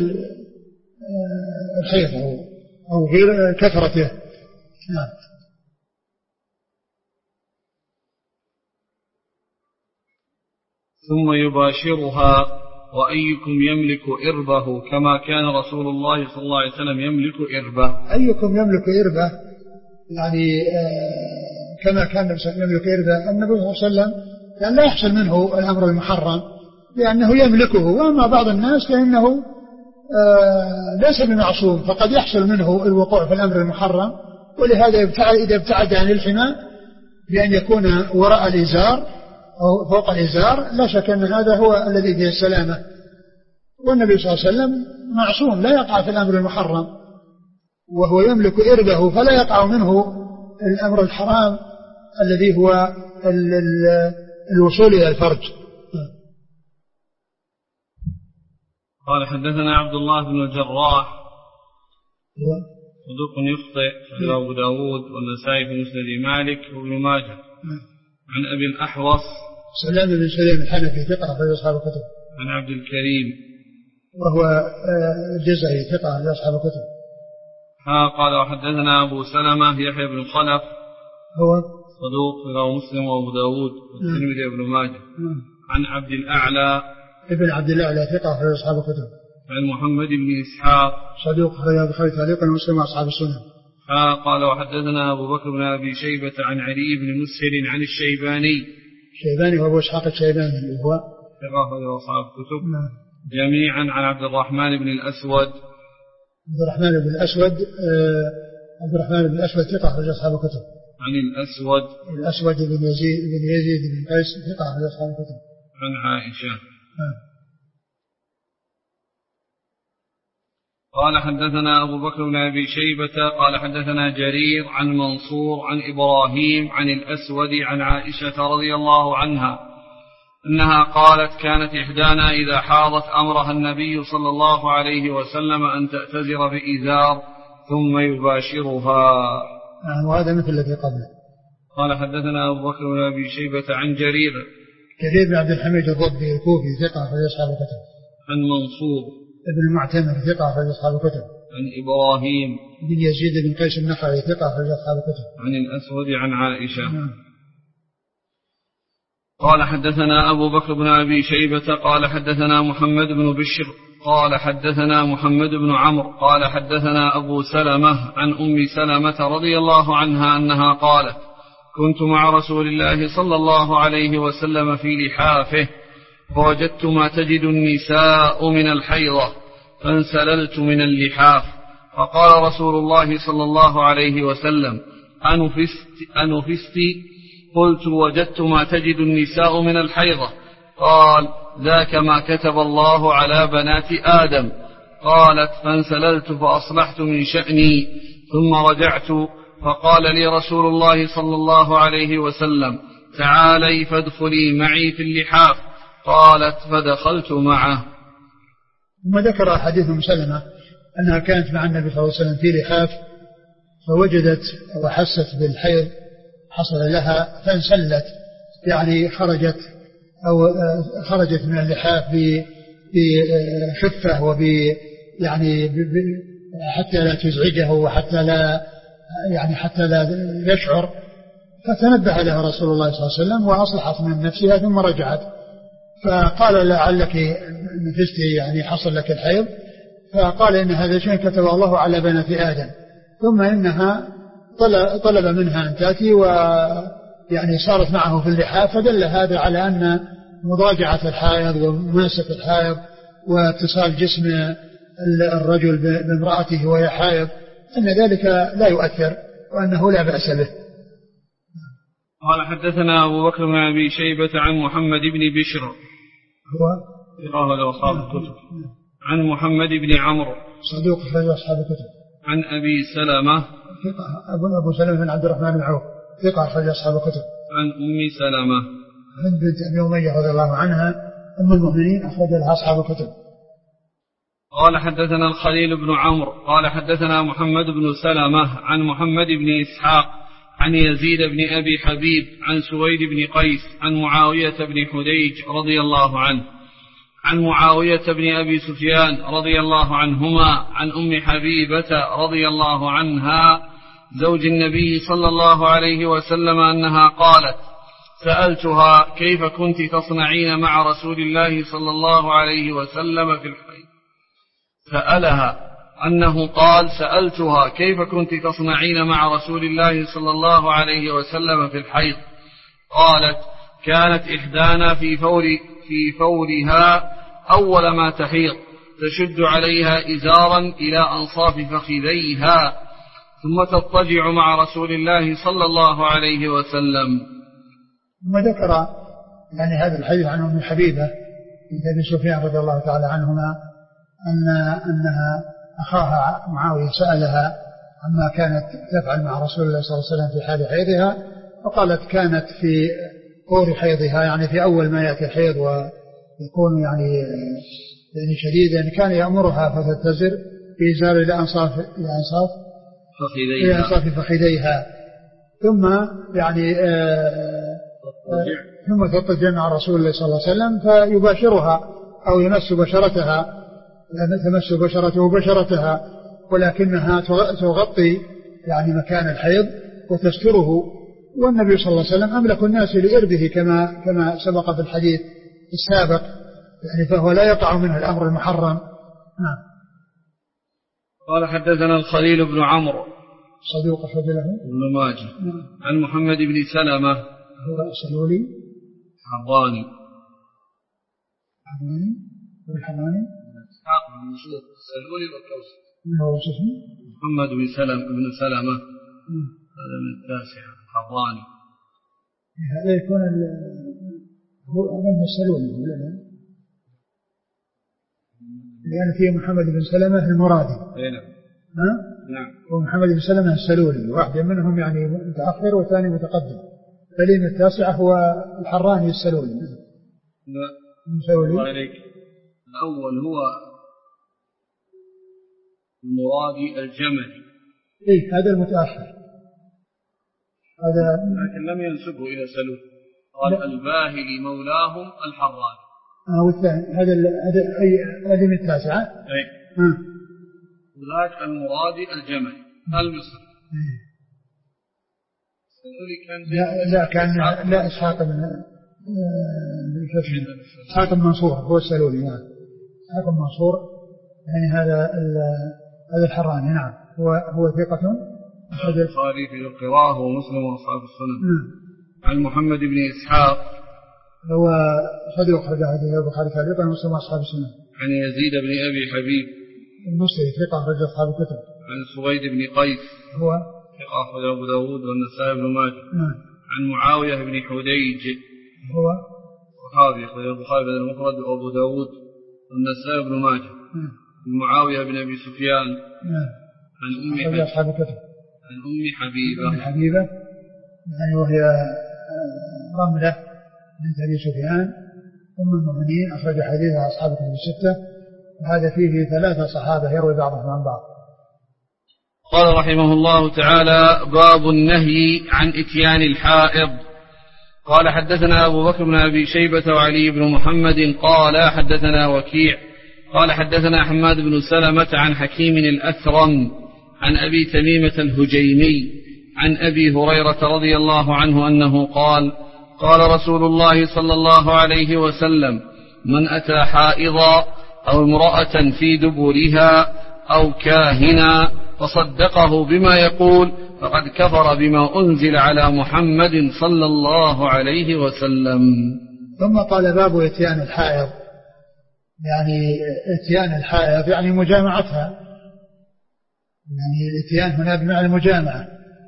الحيض أو غير كثرته. نعم. ثم يباشرها وأيكم يملك إربه كما كان رسول الله صلى الله عليه وسلم يملك إربه. أيكم يملك إربه يعني كما كان يملك إربه النبي صلى الله عليه وسلم، يعني لا يحصل منه الأمر المحرم لأنه يملكه، وأما بعض الناس فإنه ليس بمعصوم، فقد يحصل منه الوقوع في الأمر المحرم، ولهذا إذا ابتعد عن الحماء بأن يكون وراء الإزار أو فوق الإزار لا شك أن هذا هو الذي فيه السلامة. والنبي صلى الله عليه وسلم معصوم لا يقع في الأمر المحرم، وهو يملك إربه فلا يقع منه الأمر الحرام الذي هو الوصول إلى الفرج. قال حدثنا عبد الله بن الجراح صدوق يخطئ أبو داود والنسائي في مسند مالك وابن ماجه. عن أبي الأحوص سلام بن سليم الحنفي ثقة في أصحاب الكتب. عن عبد الكريم وهو الجزري ثقة في أصحاب الكتب. قال وحدثنا أبو سلمة يحيى بن خلف هو صدوق رواه مسلم وأبو داود والترمذي وابن ماجه. عن عبد الأعلى ابن عبد الأعلى ثقة في أصحاب الكتب. عن محمد بن إسحاق صدوق في البخاري تعليقا ومسلم وأصحاب السنن. قال وحدثنا أبو بكر بن أبي شيبة عن علي بن مسهر عن الشيباني. الشيباني وأبو إسحاق الشيباني هو ثقة في أصحاب الكتب جميعا. عن عبد الرحمن بن الأسود. عبد الرحمن بن الأسود ثقة في أصحاب الكتب. عن الأسود بن يزيد بن قيس ثقة في أصحاب الكتب. عن عائشة. قال حدثنا أبو بكر بن أبي شيبة قال حدثنا جرير عن منصور عن إبراهيم عن الأسود عن عائشة رضي الله عنها أنها قالت كانت إحدانا إذا حاضت أمرها النبي صلى الله عليه وسلم أن تعتذر بإزار ثم يباشرها. وهذا مثل الذي قبله. قال حدثنا أبو بكر بن أبي شيبة عن جرير بن عبد الحميد الضبي الكوفي ثقة في أصحاب الكتب. عن منصور ابن المعتمر ثقة في أصحاب الكتب. عن إبراهيم بن يزيد بن قيس النخعي ثقة في أصحاب الكتب. عن الأسود عن عائشة. قال حدثنا أبو بكر بن أبي شيبة قال حدثنا محمد بن بشر قال حدثنا محمد بن عمرو قال حدثنا أبو سلمة عن أم سلمة رضي الله عنها أنها قالت كنت مع رسول الله صلى الله عليه وسلم في لحافه فوجدت ما تجد النساء من الحيضة فانسللت من اللحاف فقال رسول الله صلى الله عليه وسلم أنفست؟ قلت وجدت ما تجد النساء من الحيضة. قال ذاك ما كتب الله على بنات آدم. قالت فانسللت فأصلحت من شأني ثم رجعت فقال لي رسول الله صلى الله عليه وسلم تعالي فادخلي معي في اللحاف. قالت فدخلت معه. ثم ذكر حديث أم سلمة أنها كانت مع النبي صلى الله عليه وسلم في لحاف فوجدت وحست بالحيض حصل لها فانسلت، يعني خرجت أو خرجت من اللحاف بخفة يعني حتى لا تزعجه وحتى لا يعني حتى لا يشعر، فتنبه لها رسول الله صلى الله عليه وسلم وأصلحت من نفسها ثم رجعت، فقال لعلك نفست يعني حصل لك الحيض، فقال إن هذا شيء كتبه الله على بنات آدم، ثم إنها طلب منها أن تأتي ويعني صارت معه في اللحاف، فدل هذا على أن مضاجعة الحائض ومماسة الحائض واتصال جسم الرجل بامرأته وهي حائض أن ذلك لا يؤثر وأنه لا بأس به. قال حدثنا أبو بكر بن أبي شيبة عن محمد بن بشر هو ثقة أصحاب الكتب، عن محمد بن عمرو صدوق أخرج أصحاب الكتب، عن أبي سلمة أبو سلمة بن عبد الرحمن بن عوف ثقة أخرج أصحاب الكتب، عن أم سلمة هند بنت أبي أمية رضي الله عنها أم المؤمنين أخرج لها أصحاب الكتب. قال حدثنا الخليل بن عمرو قال حدثنا محمد بن سلمة عن محمد بن إسحاق عن يزيد بن أبي حبيب عن سويد بن قيس عن معاوية بن حديج رضي الله عنه عن معاوية بن أبي سفيان رضي الله عنهما عن أم حبيبة رضي الله عنها زوج النبي صلى الله عليه وسلم أنها قالت: سألتها كيف كنت تصنعين مع رسول الله صلى الله عليه وسلم في الحيض. سألها أنه قال: سألتها كيف كنت تصنعين مع رسول الله صلى الله عليه وسلم في الحيض. قالت: كانت إحدانا في فورها أول ما تحيض تشد عليها إزارا إلى أنصاف فخذيها ثم تضطجع مع رسول الله صلى الله عليه وسلم. ثم ذكر يعني هذا الحديث عن أم حبيبة بنت أبي سفيان رضي الله تعالى عنهما أنها أخاها معاوية سألها عما كانت تفعل مع رسول الله صلى الله عليه وسلم في حال حيضها، فقالت كانت في فور حيضها يعني في أول ما يأتي الحيض ويكون يعني شديدا كان يأمرها فتتزر بإزار إلى أنصاف فخذيها ثم يعني ثم تضطجع مع رسول الله صلى الله عليه وسلم فيباشرها أو يمس بشرته بشرتها، ولكنها تغطي يعني مكان الحيض وتستره، والنبي صلى الله عليه وسلم أملك الناس لإربه كما سبق في الحديث السابق، يعني فهو لا يقع منه الأمر المحرم. نعم. قال حدثنا الخليل بن عمرو صدوق أخرج له ابن ماجه عن محمد بن سلمة هو السلولي حراني والحراني إسحاق بن منصور السلولي والكوسي هو اسمه محمد بن سلمة هذا من التاسعة حراني. هذا يكون هو أمام السلولي لأن فيه محمد بن سلمة المرادي. نعم. ومحمد بن سلمة السلولي واحد منهم يعني متأخر والثاني متقدم، فلين التاسع هو الحراني السلولي. الله عليك. الأول هو المرادي الجملي. هذا المتأخر هذا لكن لم ينسبه إلى سلول، قال الباهلي مولاهم الحراني. والثاني هذا من التاسعة. وذاك المرادي الجملي المصري. لا إسحاق بن منصور هو السلولي. نعم إسحاق بن منصور يعني هذا الحراني. نعم هو ثقة البخاري في القراءة ومسلم وأصحاب السنن. عن محمد بن إسحاق هو صدوق حديث البخاري تعليقا ومسلم وأصحاب السنن. عن يزيد بن أبي حبيب المصري ثقة أخرج أصحاب الكتب. عن سويد بن قيس هو ثقة أخرج أبو داود والنسائي بن ماجه. عن معاوية بن حديج هو صحابي أخرج البخاري بن المفرد وأبو داود والنسائي بن ماجه. عن معاوية بن أبي سفيان عن أم حبيبة يعني وهي رملة بنت أبي سفيان أم المؤمنين أخرج حديثها أصحاب الكتب الستة، وهذا فيه 3 صحابة يروي بعضهم عن بعض. قال رحمه الله تعالى: باب النهي عن إتيان الحائض. قال حدثنا أبو بكر بن أبي شيبة وعلي بن محمد قال حدثنا وكيع قال حدثنا حماد بن سلمة عن حكيم الأثرم عن أبي تميمة الهجيمي عن أبي هريرة رضي الله عنه أنه قال قال رسول الله صلى الله عليه وسلم من أتى حائضا أو امرأة في دبرها أو كاهنا فصدقه بما يقول فقد كفر بما أنزل على محمد صلى الله عليه وسلم. ثم قال باب إتيان الحائض، يعني إتيان الحائض يعني مجامعتها، يعني الإتيان هنا بمعنى المجامعة.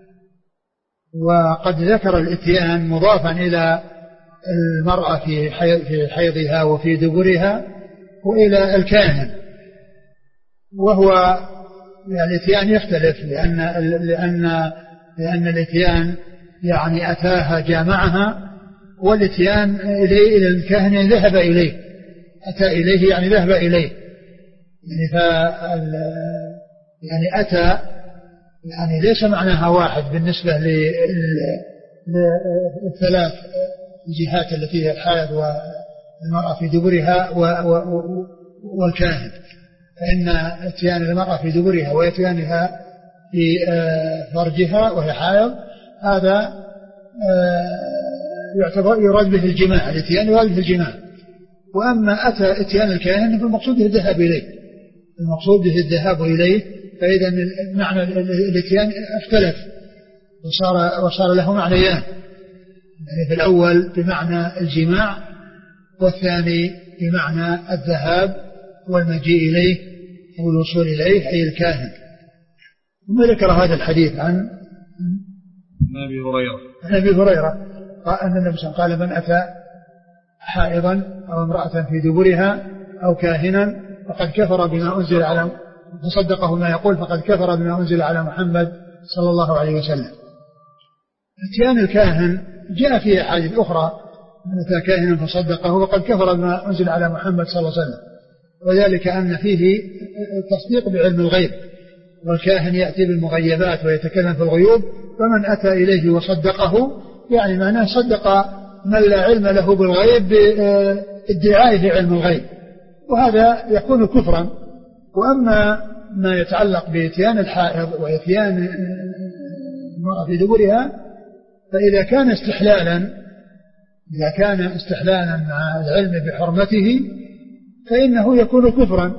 وقد ذكر الإتيان مضافا إلى المرأة في حيضها وفي دبرها وإلى الكاهن، وهو يعني الإتيان يختلف لأن الإتيان يعني أتاها جامعها، والإتيان إليه إلى الكاهن ذهب إليه، أتى إليه يعني ذهب إليه، يعني أتى يعني ليس معناها واحد بالنسبة للثلاث الجهات التي هي الحائض والمرأة في دبرها والكاهن، فإن اتيان المرأة في دبرها واتيانها في فرجها وهي حائض هذا يعتبر يراد به الجماع، الاتيان يراد به الجماع. وأما أتى اتيان الكاهن فالمقصود به الذهاب إليه، المقصود به الذهاب إليه، فإذا معنى الاتيان اختلف وصار له معنيان، يعني في الأول بمعنى الجماع، والثاني بمعنى الذهاب والمجيء إليه والوصول إليه أي الكاهن. ثم ذكر هذا الحديث عن أبي هريرة أن النبي صلى الله عليه وسلم قال من أتى حائضا أو امرأة في دبرها أو كاهنا فقد كفر بما أنزل على فصدقه ما يقول فقد كفر بما أنزل على محمد صلى الله عليه وسلم. اتيان الكاهن جاء في أحاديث أخرى من أتى كاهنا فصدقه وقد كفر بما أنزل على محمد صلى الله عليه وسلم، وذلك أن فيه تصديق بعلم الغيب، والكاهن يأتي بالمغيبات ويتكلم في الغيوب، فمن أتى إليه وصدقه يعني معناه صدق من لا علم له بالغيب بادعائه علم الغيب، وهذا يكون كفرا. وأما ما يتعلق بإتيان الحائض وإتيان المرأة في دبرها فإذا كان استحلالا مع العلم بحرمته فإنه يكون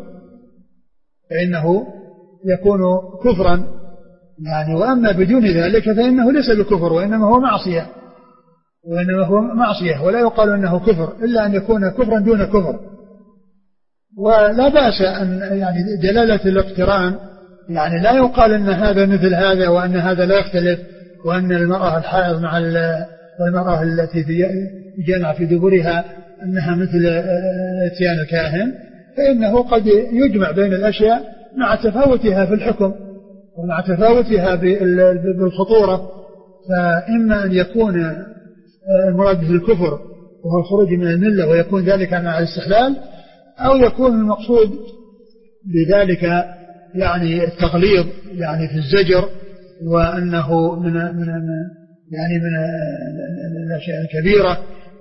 كفرا يعني. وأما بدون ذلك فإنه ليس بكفر وإنما هو معصية ولا يقال أنه كفر إلا أن يكون كفرا دون كفر. ولا بأس أن يعني دلالة الاقتران يعني لا يقال أن هذا مثل هذا وأن هذا لا يختلف، وأن المرأة الحائض مع المرأة التي جامع في دبرها أنها مثل اتيان الكاهن، فإنه قد يجمع بين الأشياء مع تفاوتها في الحكم ومع تفاوتها بالخطورة. فإما أن يكون المراد به الكفر وهو الخروج من الملة ويكون ذلك مع الاستحلال، أو يكون المقصود بذلك يعني التغليظ يعني في الزجر، وأنه من الأشياء الكبيرة،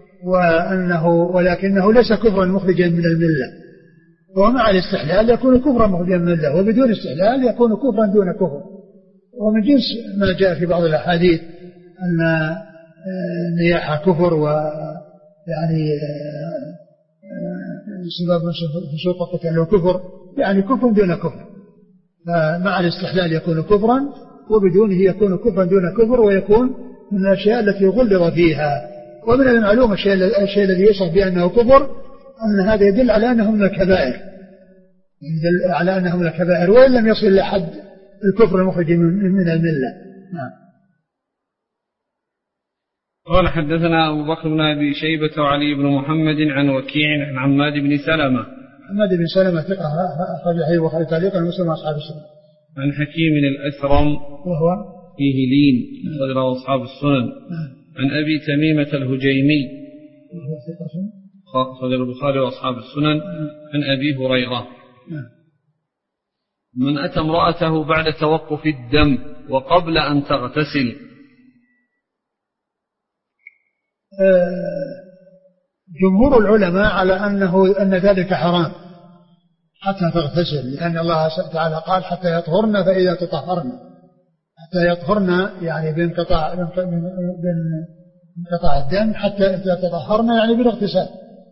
ولكنه ليس كفرا مخرجا من الملة. ومع الاستحلال يكون كفرا مخرجا من الملة، وبدون استحلال يكون كفرا دون كفر. ومن جنس ما جاء في بعض الأحاديث أن النياحة كفر، ويعني سبب فسوق القتال وكفر، يعني كفر دون كفر. فمع الاستحلال يكون كفرا، وبدونه يكون كفرا دون كفر، ويكون من الأشياء التي غلظ فيها. ومن المعلوم الشيء الذي يصف بأنه كفر أن هذا يدل على أنه من الكبائر، وإن لم يصل لحد الكفر المخرج من الملة. نعم. قال حدثنا أبو بكر بن أبي شيبة وعلي بن محمد عن وكيع عن حماد بن سلمة. حماد بن سلمة ثقة أخرج حديثه البخاري تعليقا ومسلم أصحاب السنن. عن حكيم الأثرم وهو فيه لين أخرجه أصحاب السنن. عن أبي تميمة الهجيمي وهو ثقة أخرجه البخاري وأصحاب السنن. عن أبي هريرة من أتى امرأته بعد توقف الدم وقبل أن تغتسل جمهور العلماء على أن ذلك حرام حتى تغتسل، لأن الله تعالى قال حتى يطهرن فإذا تطهرن، حتى يطهرن يعني بانقطاع الدم، حتى إذا تطهرن يعني بالاغتسال.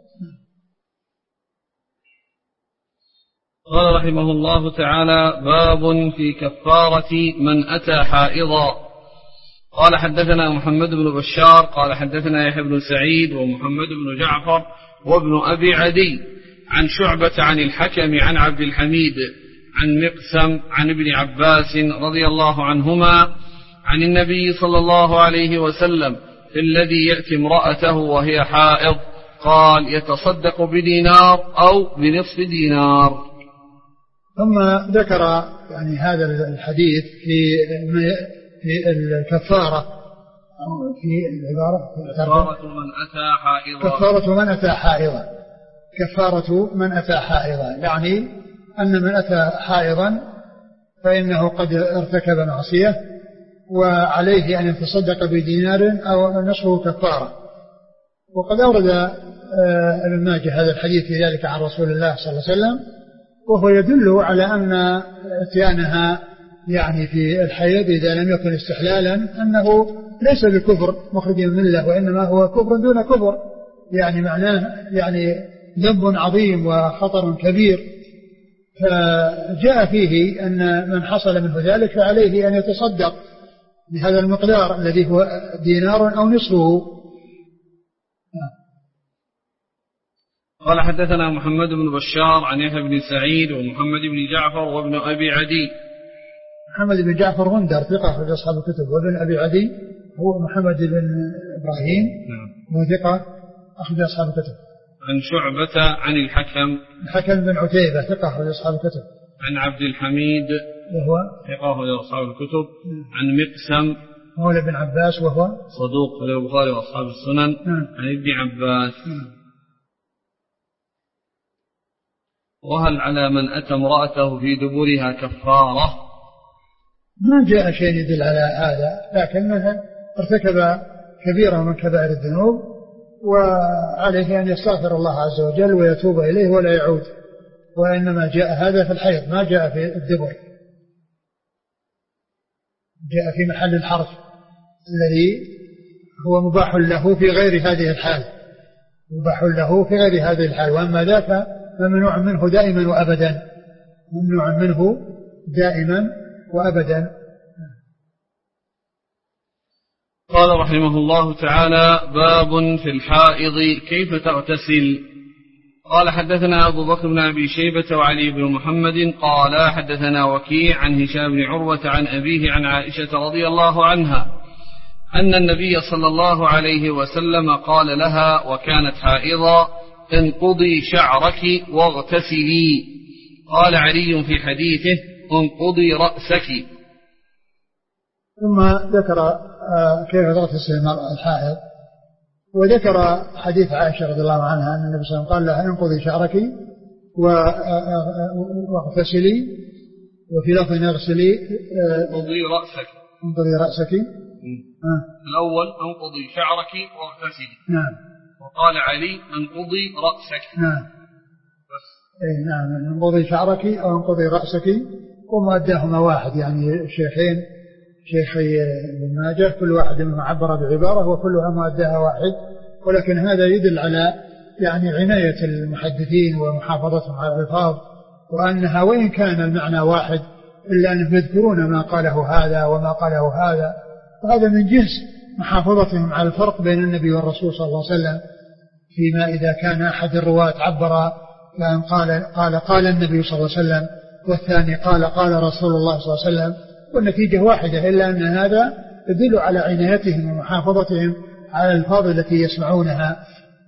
قال رحمه الله تعالى: باب في كفارة من أتى حائضا. قال حدثنا محمد بن بشار قال حدثنا يحيى بن سعيد ومحمد بن جعفر وابن أبي عدي عن شعبة عن الحكم عن عبد الحميد عن مقسم عن ابن عباس رضي الله عنهما عن النبي صلى الله عليه وسلم في الذي يأتي امرأته وهي حائض قال: يتصدق بدينار أو بنصف دينار. ثم ذكر يعني هذا الحديث في الكفارة، أو في العبارة كفارة من أتى حائضا. كفارة من أتى حائضا، كفارة من أتى حائضا، يعني أن من أتى حائضا فإنه قد ارتكب معصية وعليه أن يتصدق بدينار أو نصفه كفارة. وقد أورد ابن ماجه هذا الحديث في ذلك عن رسول الله صلى الله عليه وسلم، وهو يدل على أن اتيانها يعني في الحيض إذا لم يكن استحلالا أنه ليس بكفر مخرج من الملة، وإنما هو كفر دون كفر، يعني معناه يعني ذنب عظيم وخطر كبير. فجاء فيه أن من حصل منه ذلك فعليه أن يتصدق بهذا المقدار الذي هو دينار أو نصفه. قال حدثنا محمد بن بشار عن يحيى بن سعيد ومحمد بن جعفر وابن أبي عدي. محمد بن جعفر غندر ثقة في أصحاب الكتب، وابن أبي عدي هو محمد بن إبراهيم وهو ثقة أخرج أصحاب الكتب. عن شعبة عن الحكم بن عتيبة ثقة في أصحاب الكتب. عن عبد الحميد وهو ثقة في أصحاب الكتب. عن مقسم مولى بن عباس وهو صدوق في البخاري وأصحاب السنن. عن ابن عباس. وهل على من أتى امرأته في دبرها كفارة؟ ما جاء شيء يدل على هذا، لكنها ارتكب كبيرة من كبائر الذنوب، وعليه أن يستغفر الله عز وجل ويتوب إليه ولا يعود. وإنما جاء هذا في الحيض، ما جاء في الدبر، جاء في محل الحرف الذي هو مباح له في غير هذه الحال، مباح له في غير هذه الحال. وأما ذاك ممنوع منه دائما وأبدا، ممنوع منه دائما وأبدا. قال رحمه الله تعالى: باب في الحائض كيف تغتسل. قال حدثنا أبو بكر بن أبي شيبة وعلي بن محمد قال حدثنا وكيع عن هشام بن عروة عن أبيه عن عائشة رضي الله عنها أن النبي صلى الله عليه وسلم قال لها وكانت حائضا: انقضي شعرك واغتسلي. قال علي في حديثه: انقضي رأسك. ثم ذكر كيف تغتسل المرأة الحائض، وذكر حديث عائشة رضي الله عنها أن النبي صلى الله عليه وسلم قال لها: انقضي شعرك واغتسلي، وفي لفظ اغسلي انقضي رأسك. انقضي رأسك. الأول انقضي شعرك واغتسلي. نعم. وقال علي: انقضي رأسك. نعم. بس. نعم، انقضي شعرك أو انقضي رأسك، ومؤداهما واحد، يعني الشيخين شيخي ابن ماجه كل واحد منهم عبر بعبارة وكلها مؤداها واحد، ولكن هذا يدل على يعني عناية المحدثين ومحافظتهم على الألفاظ، وأنها وإن كان المعنى واحد إلا أنهم يذكرون ما قاله هذا وما قاله هذا، وهذا من جنس محافظتهم على الفرق بين النبي والرسول صلى الله عليه وسلم، فيما إذا كان أحد الرواة عبر كان قال النبي صلى الله عليه وسلم، والثاني قال رسول الله صلى الله عليه وسلم، والنتيجة واحدة، إلا أن هذا يدل على عنايتهم ومحافظتهم على الألفاظ التي يسمعونها.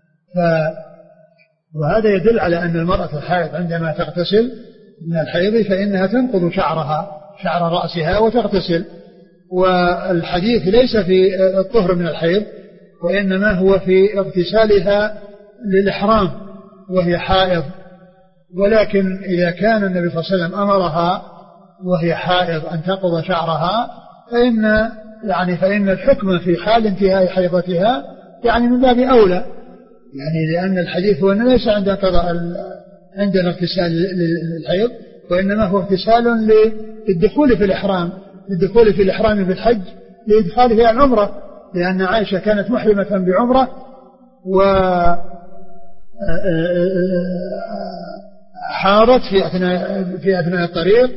وهذا يدل على أن المرأة الحائض عندما تغتسل من الحيض فإنها تنقض شعر رأسها وتغتسل. والحديث ليس في الطهر من الحيض، وإنما هو في اغتسالها للإحرام وهي حائض. ولكن إذا كان النبي صلى الله عليه وسلم أمرها وهي حائض أن تنقض شعرها، فإن الحكم في حال انتهاء حيضتها يعني من باب أولى، يعني لأن الحديث هو أنه ليس عند قضاء عندنا اغتسال للحيض، وإنما هو اغتسال للدخول في الإحرام، للدخول في الإحرام في الحج، لإدخاله في العمرة، لأن عائشة كانت محرمة بعمرة وحارت في أثناء الطريق،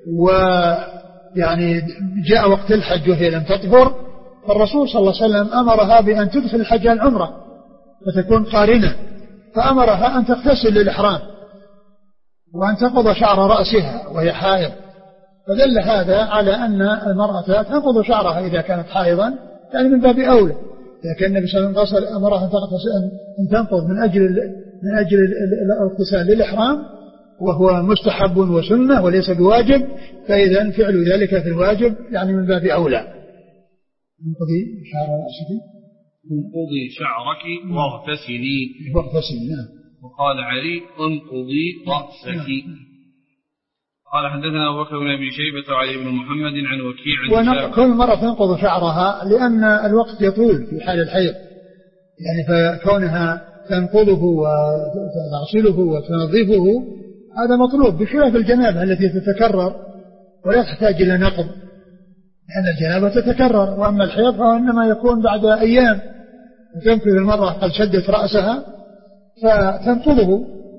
ويعني جاء وقت الحج وهي لم تطهر، فالرسول صلى الله عليه وسلم أمرها بأن تدخل الحج العمرة فتكون قارنة، فأمرها أن تغتسل للإحرام وأن تنقض شعر رأسها وهي حائض، فدل هذا على أن المرأة تنقض شعرها إذا كانت حائضا، يعني من باب أولى. لكن النبي صلى الله عليه وسلم أمرها أن تنقض من أجل الاغتسال للإحرام، وهو مستحب وسنة وليس بواجب، فإذا فعل ذلك في الواجب يعني من باب أولى. انقضي شعر رأسك، انقضي شعرك واغتسلي. نعم. وقال علي انقضي رأسك. قال حدثنا أبو بكر بن أبي شيبة وعلي بن محمد عن وكيع كل مرة تنقض شعرها لأن الوقت يطول في حال الحيض، يعني فكونها تنقضه وتغسله وتنظفه هذا مطلوب، بخلاف الجنابة التي تتكرر ولا تحتاج إلى نقض، لأن الجنابة تتكرر، وأما الحيض فإنما يكون بعد أيام، وتمكن المرأة قد شدت رأسها فتنقضه.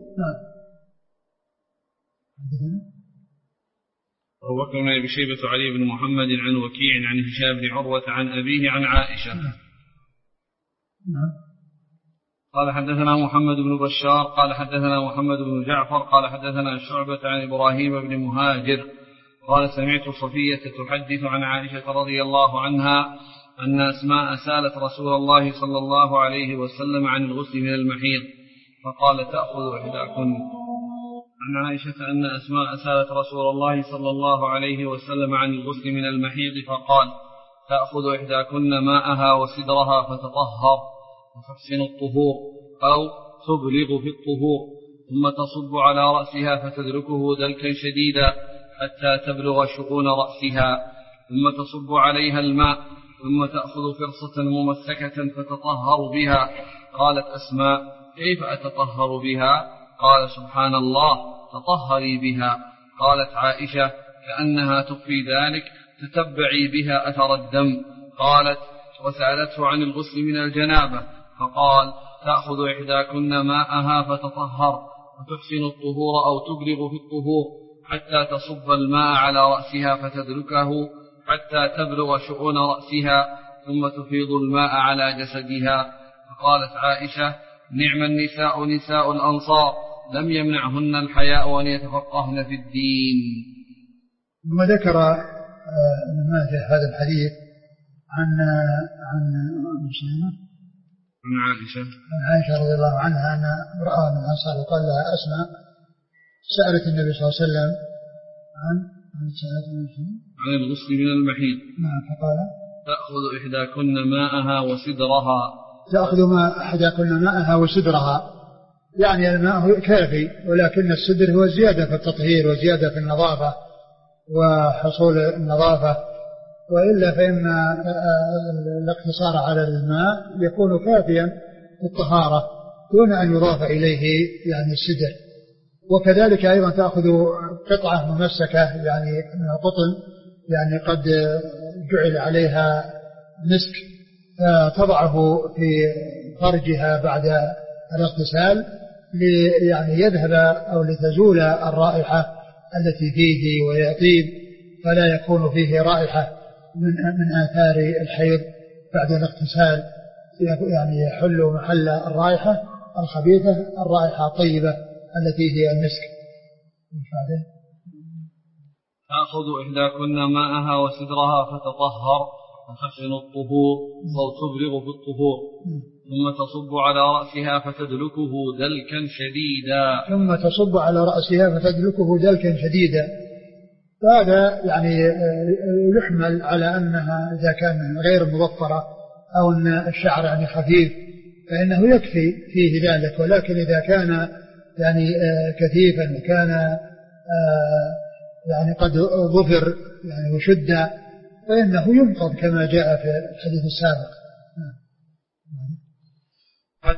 أبو بكر بن أبي شيبة وعلي بن محمد عن وكيع عن هشام بن عروة عن أبيه عن عائشة. قال حدثنا محمد بن بشار قال حدثنا محمد بن جعفر قال حدثنا شعبة عن إبراهيم بن مهاجر قال سمعت صفية تحدث عن عائشة رضي الله عنها أن أسماء سألت رسول الله صلى الله عليه وسلم عن الغسل من المحيض، فقال تأخذ إحداكن. عن عائشة أن أسماء سألت رسول الله صلى الله عليه وسلم عن الغسل من المحيض، فقال تأخذ إحداكن ماءها وسدرها فتطهر وتحسن الطهور أو تبلغ في الطهور، ثم تصب على رأسها فتدركه دلكا شديدا حتى تبلغ شؤون رأسها، ثم تصب عليها الماء، ثم تأخذ فرصة ممسكة فتطهر بها. قالت أسماء كيف أتطهر بها؟ قال سبحان الله تطهري بها. قالت عائشة كأنها تخفي ذلك تتبعي بها أثر الدم. قالت وسألته عن الغسل من الجنابة، فقال تأخذ إحداكن ماءها فتطهر وتحسن الطهور أو تبلغ في الطهور حتى تصب الماء على رأسها فتدركه حتى تبلغ شؤون رأسها، ثم تفيض الماء على جسدها. فقالت عائشة نعم النساء نساء الأنصار لم يمنعهن الحياء أن يتفقهن في الدين. ثم ذكر ابن ماجه هذا الحديث عن عائشة رضي الله عنها أن امرأة من الأنصار قال لها أسماء سألت النبي صلى الله عليه وسلم عن الغسل من المحيض، فقال تأخذ إحداكن ماءها وسدرها، تأخذ إحداكن ماءها وسدرها، يعني الماء كافي، ولكن السدر هو زيادة في التطهير وزيادة في النظافة وحصول النظافة، وإلا فإن الاقتصار على الماء يكون كافيا في الطهارة دون أن يضاف إليه يعني السدر. وكذلك أيضا تأخذ قطعة ممسكة يعني من القطن، يعني قد جعل عليها مسك، تضعه في فرجها بعد الاغتسال يعني يذهب أو لتزول الرائحة التي فيه ويطيب، فلا يكون فيه رائحة من آثار الحيض بعد الاغتسال، يعني يحل محل الرائحة الخبيثة الرائحة الطيبة التي هي المسك. تأخذ إحداكن ماءها وسدرها فتطهر وتحسن الطهور أو تبلغ في الطهور، ثم تصب على رأسها فتدلكه دلكا شديدا. فهذا يعني يحمل على أنها إذا كان غير مضفرة أو أن الشعر يعني خفيف فإنه يكفي فيه ذلك، ولكن إذا كان يعني كثيفا وكان يعني قد ظفر يعني وشد فإنه ينقض كما جاء في الحديث السابق.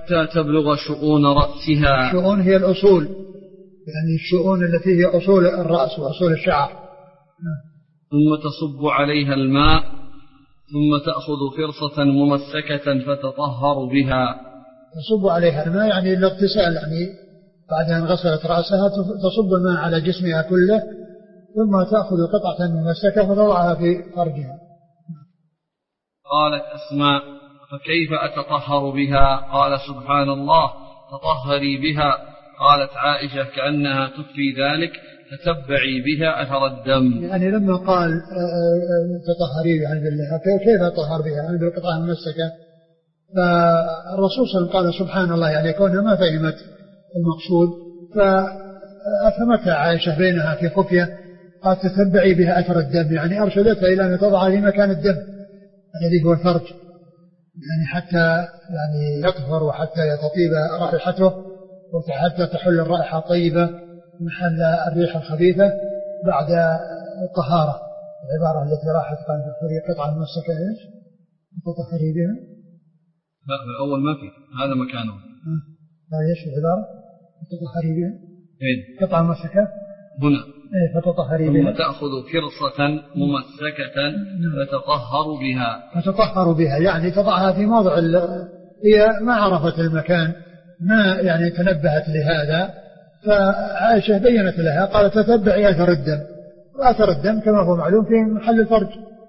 حتى تبلغ شؤون رأسها. الشؤون هي الأصول، يعني الشؤون التي هي أصول الرأس وأصول الشعر. ثم تصب عليها الماء ثم تأخذ فرصة ممسكة فتطهر بها. تصب عليها الماء يعني الاغتسال، يعني بعد أن غسلت رأسها تصب الماء على جسمها كله، ثم تأخذ قطعة ممسكة فتضعها في فرجها. قالت أسماء: فكيف أتطهر بها؟ قال: سبحان الله، تطهري بها. قالت عائشة كأنها تخفي ذلك: تتبعي بها أثر الدم. يعني لما قال تطهري بها بالله، كيف أطهر بها؟ يعني بالقطعة الممسكة. فالرسول صلى الله عليه وسلم قال سبحان الله، يعني كونها ما فهمت المقصود، فأفهمتها عائشة بينها في خفية، قال تتبعي بها أثر الدم، يعني أرشدتها إلى أن تضعها في مكان الدم الذي هو الفرج، يعني حتى يعني يطهر وحتى يتطيب رائحته وحتى تحل الرائحة الطيبة محل الريح الخبيثة بعد الطهارة. العبارة التي راحت قال في قطعة ممسكة ايش؟ تطهري بها؟ لا الأول ما في هذا مكانه. ايش العبارة؟ تطهري بها؟ إيه؟ قطعة ممسكة هنا. إيه فتطهري بها. ثم تأخذ فرصة ممسكة فتطهر بها. فتطهر بها يعني تضعها في موضع هي ما عرفت المكان، ما يعني تنبهت لهذا، فعائشة بينت لها قالت تتبعي أثر الدم، وأثر الدم كما هو معلوم في محل الفرج.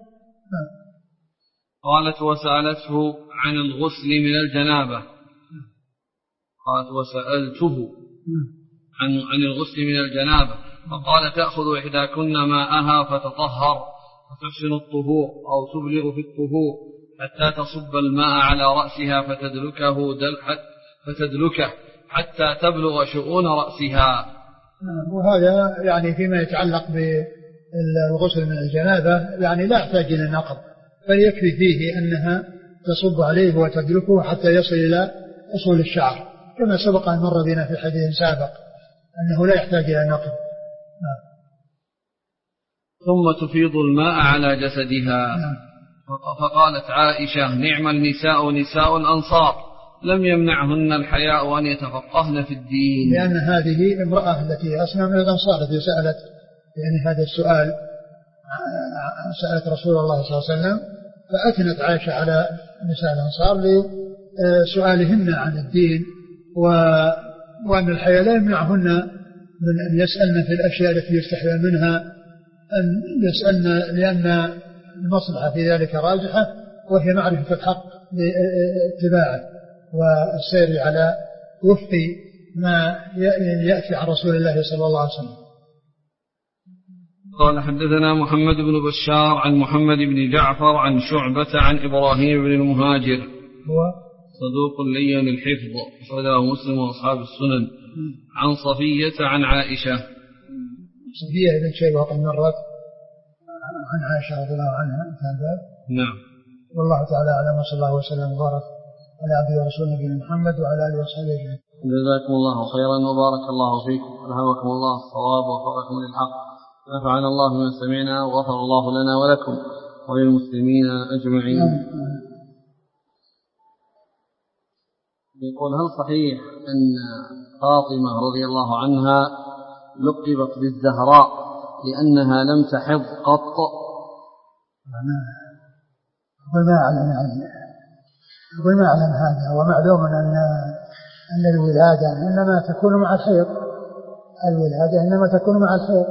قالت: وسألته عن الغسل من الجنابة. قالت: وسألته عن الغسل من الجنابة، فقال: تأخذ إحداكن ماءها فتطهر فتحسن الطهور أو تبلغ في الطهور حتى تصب الماء على رأسها فتدلكه حتى تبلغ شؤون رأسها. وهذا يعني فيما يتعلق بالغسل من الجنابة يعني لا يحتاج إلى نقض، بل يكفي فيه أنها تصب عليه وتدلكه حتى يصل إلى أصول الشعر، كما سبق أن مر بنا في حديث سابق أنه لا يحتاج إلى نقض. ثم تفيض الماء على جسدها. فقالت عائشة: نعم النساء نساء الأنصار، لم يمنعهن الحياء أن يتفقهن في الدين. لأن هذه امرأة التي أسمى من الأنصار التي سألت يعني هذا السؤال، سألت رسول الله صلى الله عليه وسلم، فأثنت عائشة على نساء الأنصار لسؤالهن عن الدين، وأن الحياء لا يمنعهن من أن يسألن في الأشياء التي يستحيى منها أن يسألن، لأن المصلحة في ذلك راجحة، وهي معرفة الحق باتباعه والسير على وفق ما يأتي عن رسول الله صلى الله عليه وسلم. قال: حدثنا محمد بن بشار عن محمد بن جعفر عن شعبة عن إبراهيم بن المهاجر، هو صدوق لين الحفظ، أخرجه مسلم وأصحاب السنن، عن صفية عن عائشة. صفية بن شيبة وقد مرت عن عائشة رضي الله عنها. نعم. والله تعالى أعلم، وصلى الله وسلم وبارك على عبده ورسوله نبينا محمد وعلى آله وصحبه أجمعين. جزاكم الله خيرا وبارك الله فيكم، ألهمكم الله الصواب ووفقكم للحق، نفعنا الله بما سمعنا وغفر الله لنا ولكم وللمسلمين أجمعين. يقول: هل صحيح أن فاطمة رضي الله عنها لقبت بالزهراء لأنها لم تحض قط؟ أقول ما أعلم هذا، ومعلوم أن الولادة إنما تكون مع الحيض، الولادة إنما تكون مع الحيض،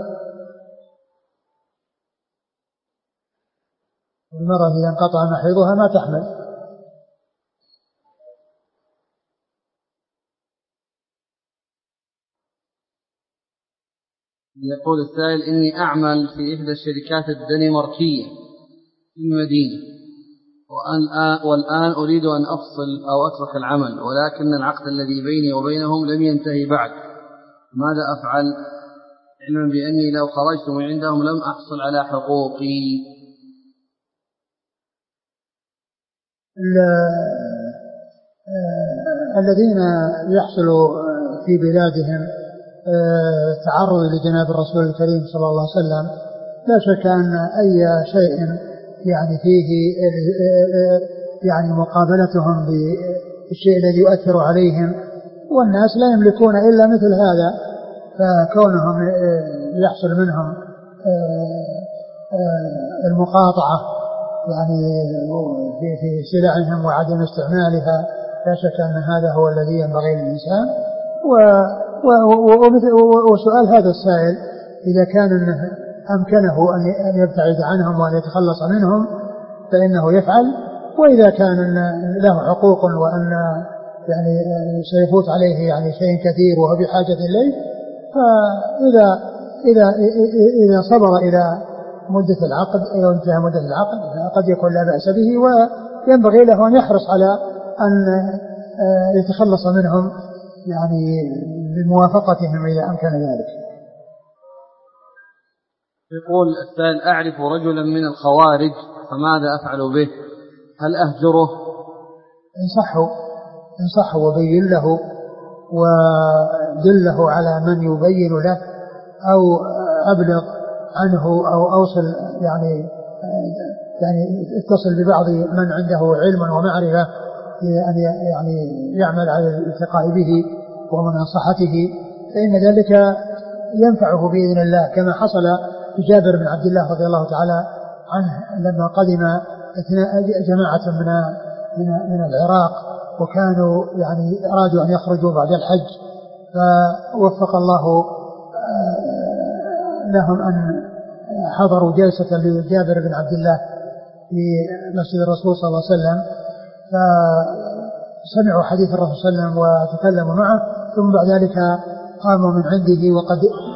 والمرأة إذا انقطع محيضها ما تحمل. يقول السائل: إني أعمل في إحدى الشركات الدنماركية في المدينة، والآن أريد أن أفصل أو أترك العمل، ولكن العقد الذي بيني وبينهم لم ينتهي بعد، ماذا أفعل علما بأني لو خرجت من عندهم لم أحصل على حقوقي؟ الذين يحصلوا في بلادهم تعرض لجناب الرسول الكريم صلى الله عليه وسلم، لا شك أن أي شيء يعني فيه يعني مقابلتهم الشيء الذي يؤثر عليهم، والناس لا يملكون إلا مثل هذا، فكونهم يحصل منهم المقاطعة يعني في سلعهم وعدم استعمالها، لا شك أن هذا هو الذي ينبغي للإنسان. وسؤال هذا السائل إذا كان أمكنه أن يبتعد عنهم وأن يتخلص منهم فإنه يفعل، وإذا كان له حقوق وأن يعني سيفوت عليه يعني شيء كثير وهو بحاجة إليه، فإذا صبر إلى مدة العقد أو انتهى مدة العقد قد يكون لا بأس به، وينبغي له أن يحرص على أن يتخلص منهم يعني بموافقتهم إذا أمكن ذلك. يقول السائل: أعرف رجلا من الخوارج فماذا أفعل به؟ هل أهجره؟ انصحه وبين له ودله على من يبين له، أو أبلغ عنه أو أوصل يعني اتصل ببعض من عنده علم ومعرفة أن يعني يعمل على الالتقاء به ومناصحته، فإن ذلك ينفعه بإذن الله، كما حصل لجابر بن عبد الله رضي الله تعالى عنه لما قدم جماعة من العراق وكانوا يعني أرادوا أن يخرجوا بعد الحج، فوفق الله لهم أن حضروا جلسة لجابر بن عبد الله في مسجد الرسول صلى الله عليه وسلم، فسمعوا حديث الرسول صلى الله عليه وسلم وتكلموا معه، ثم بعد ذلك قاموا من عنده وقد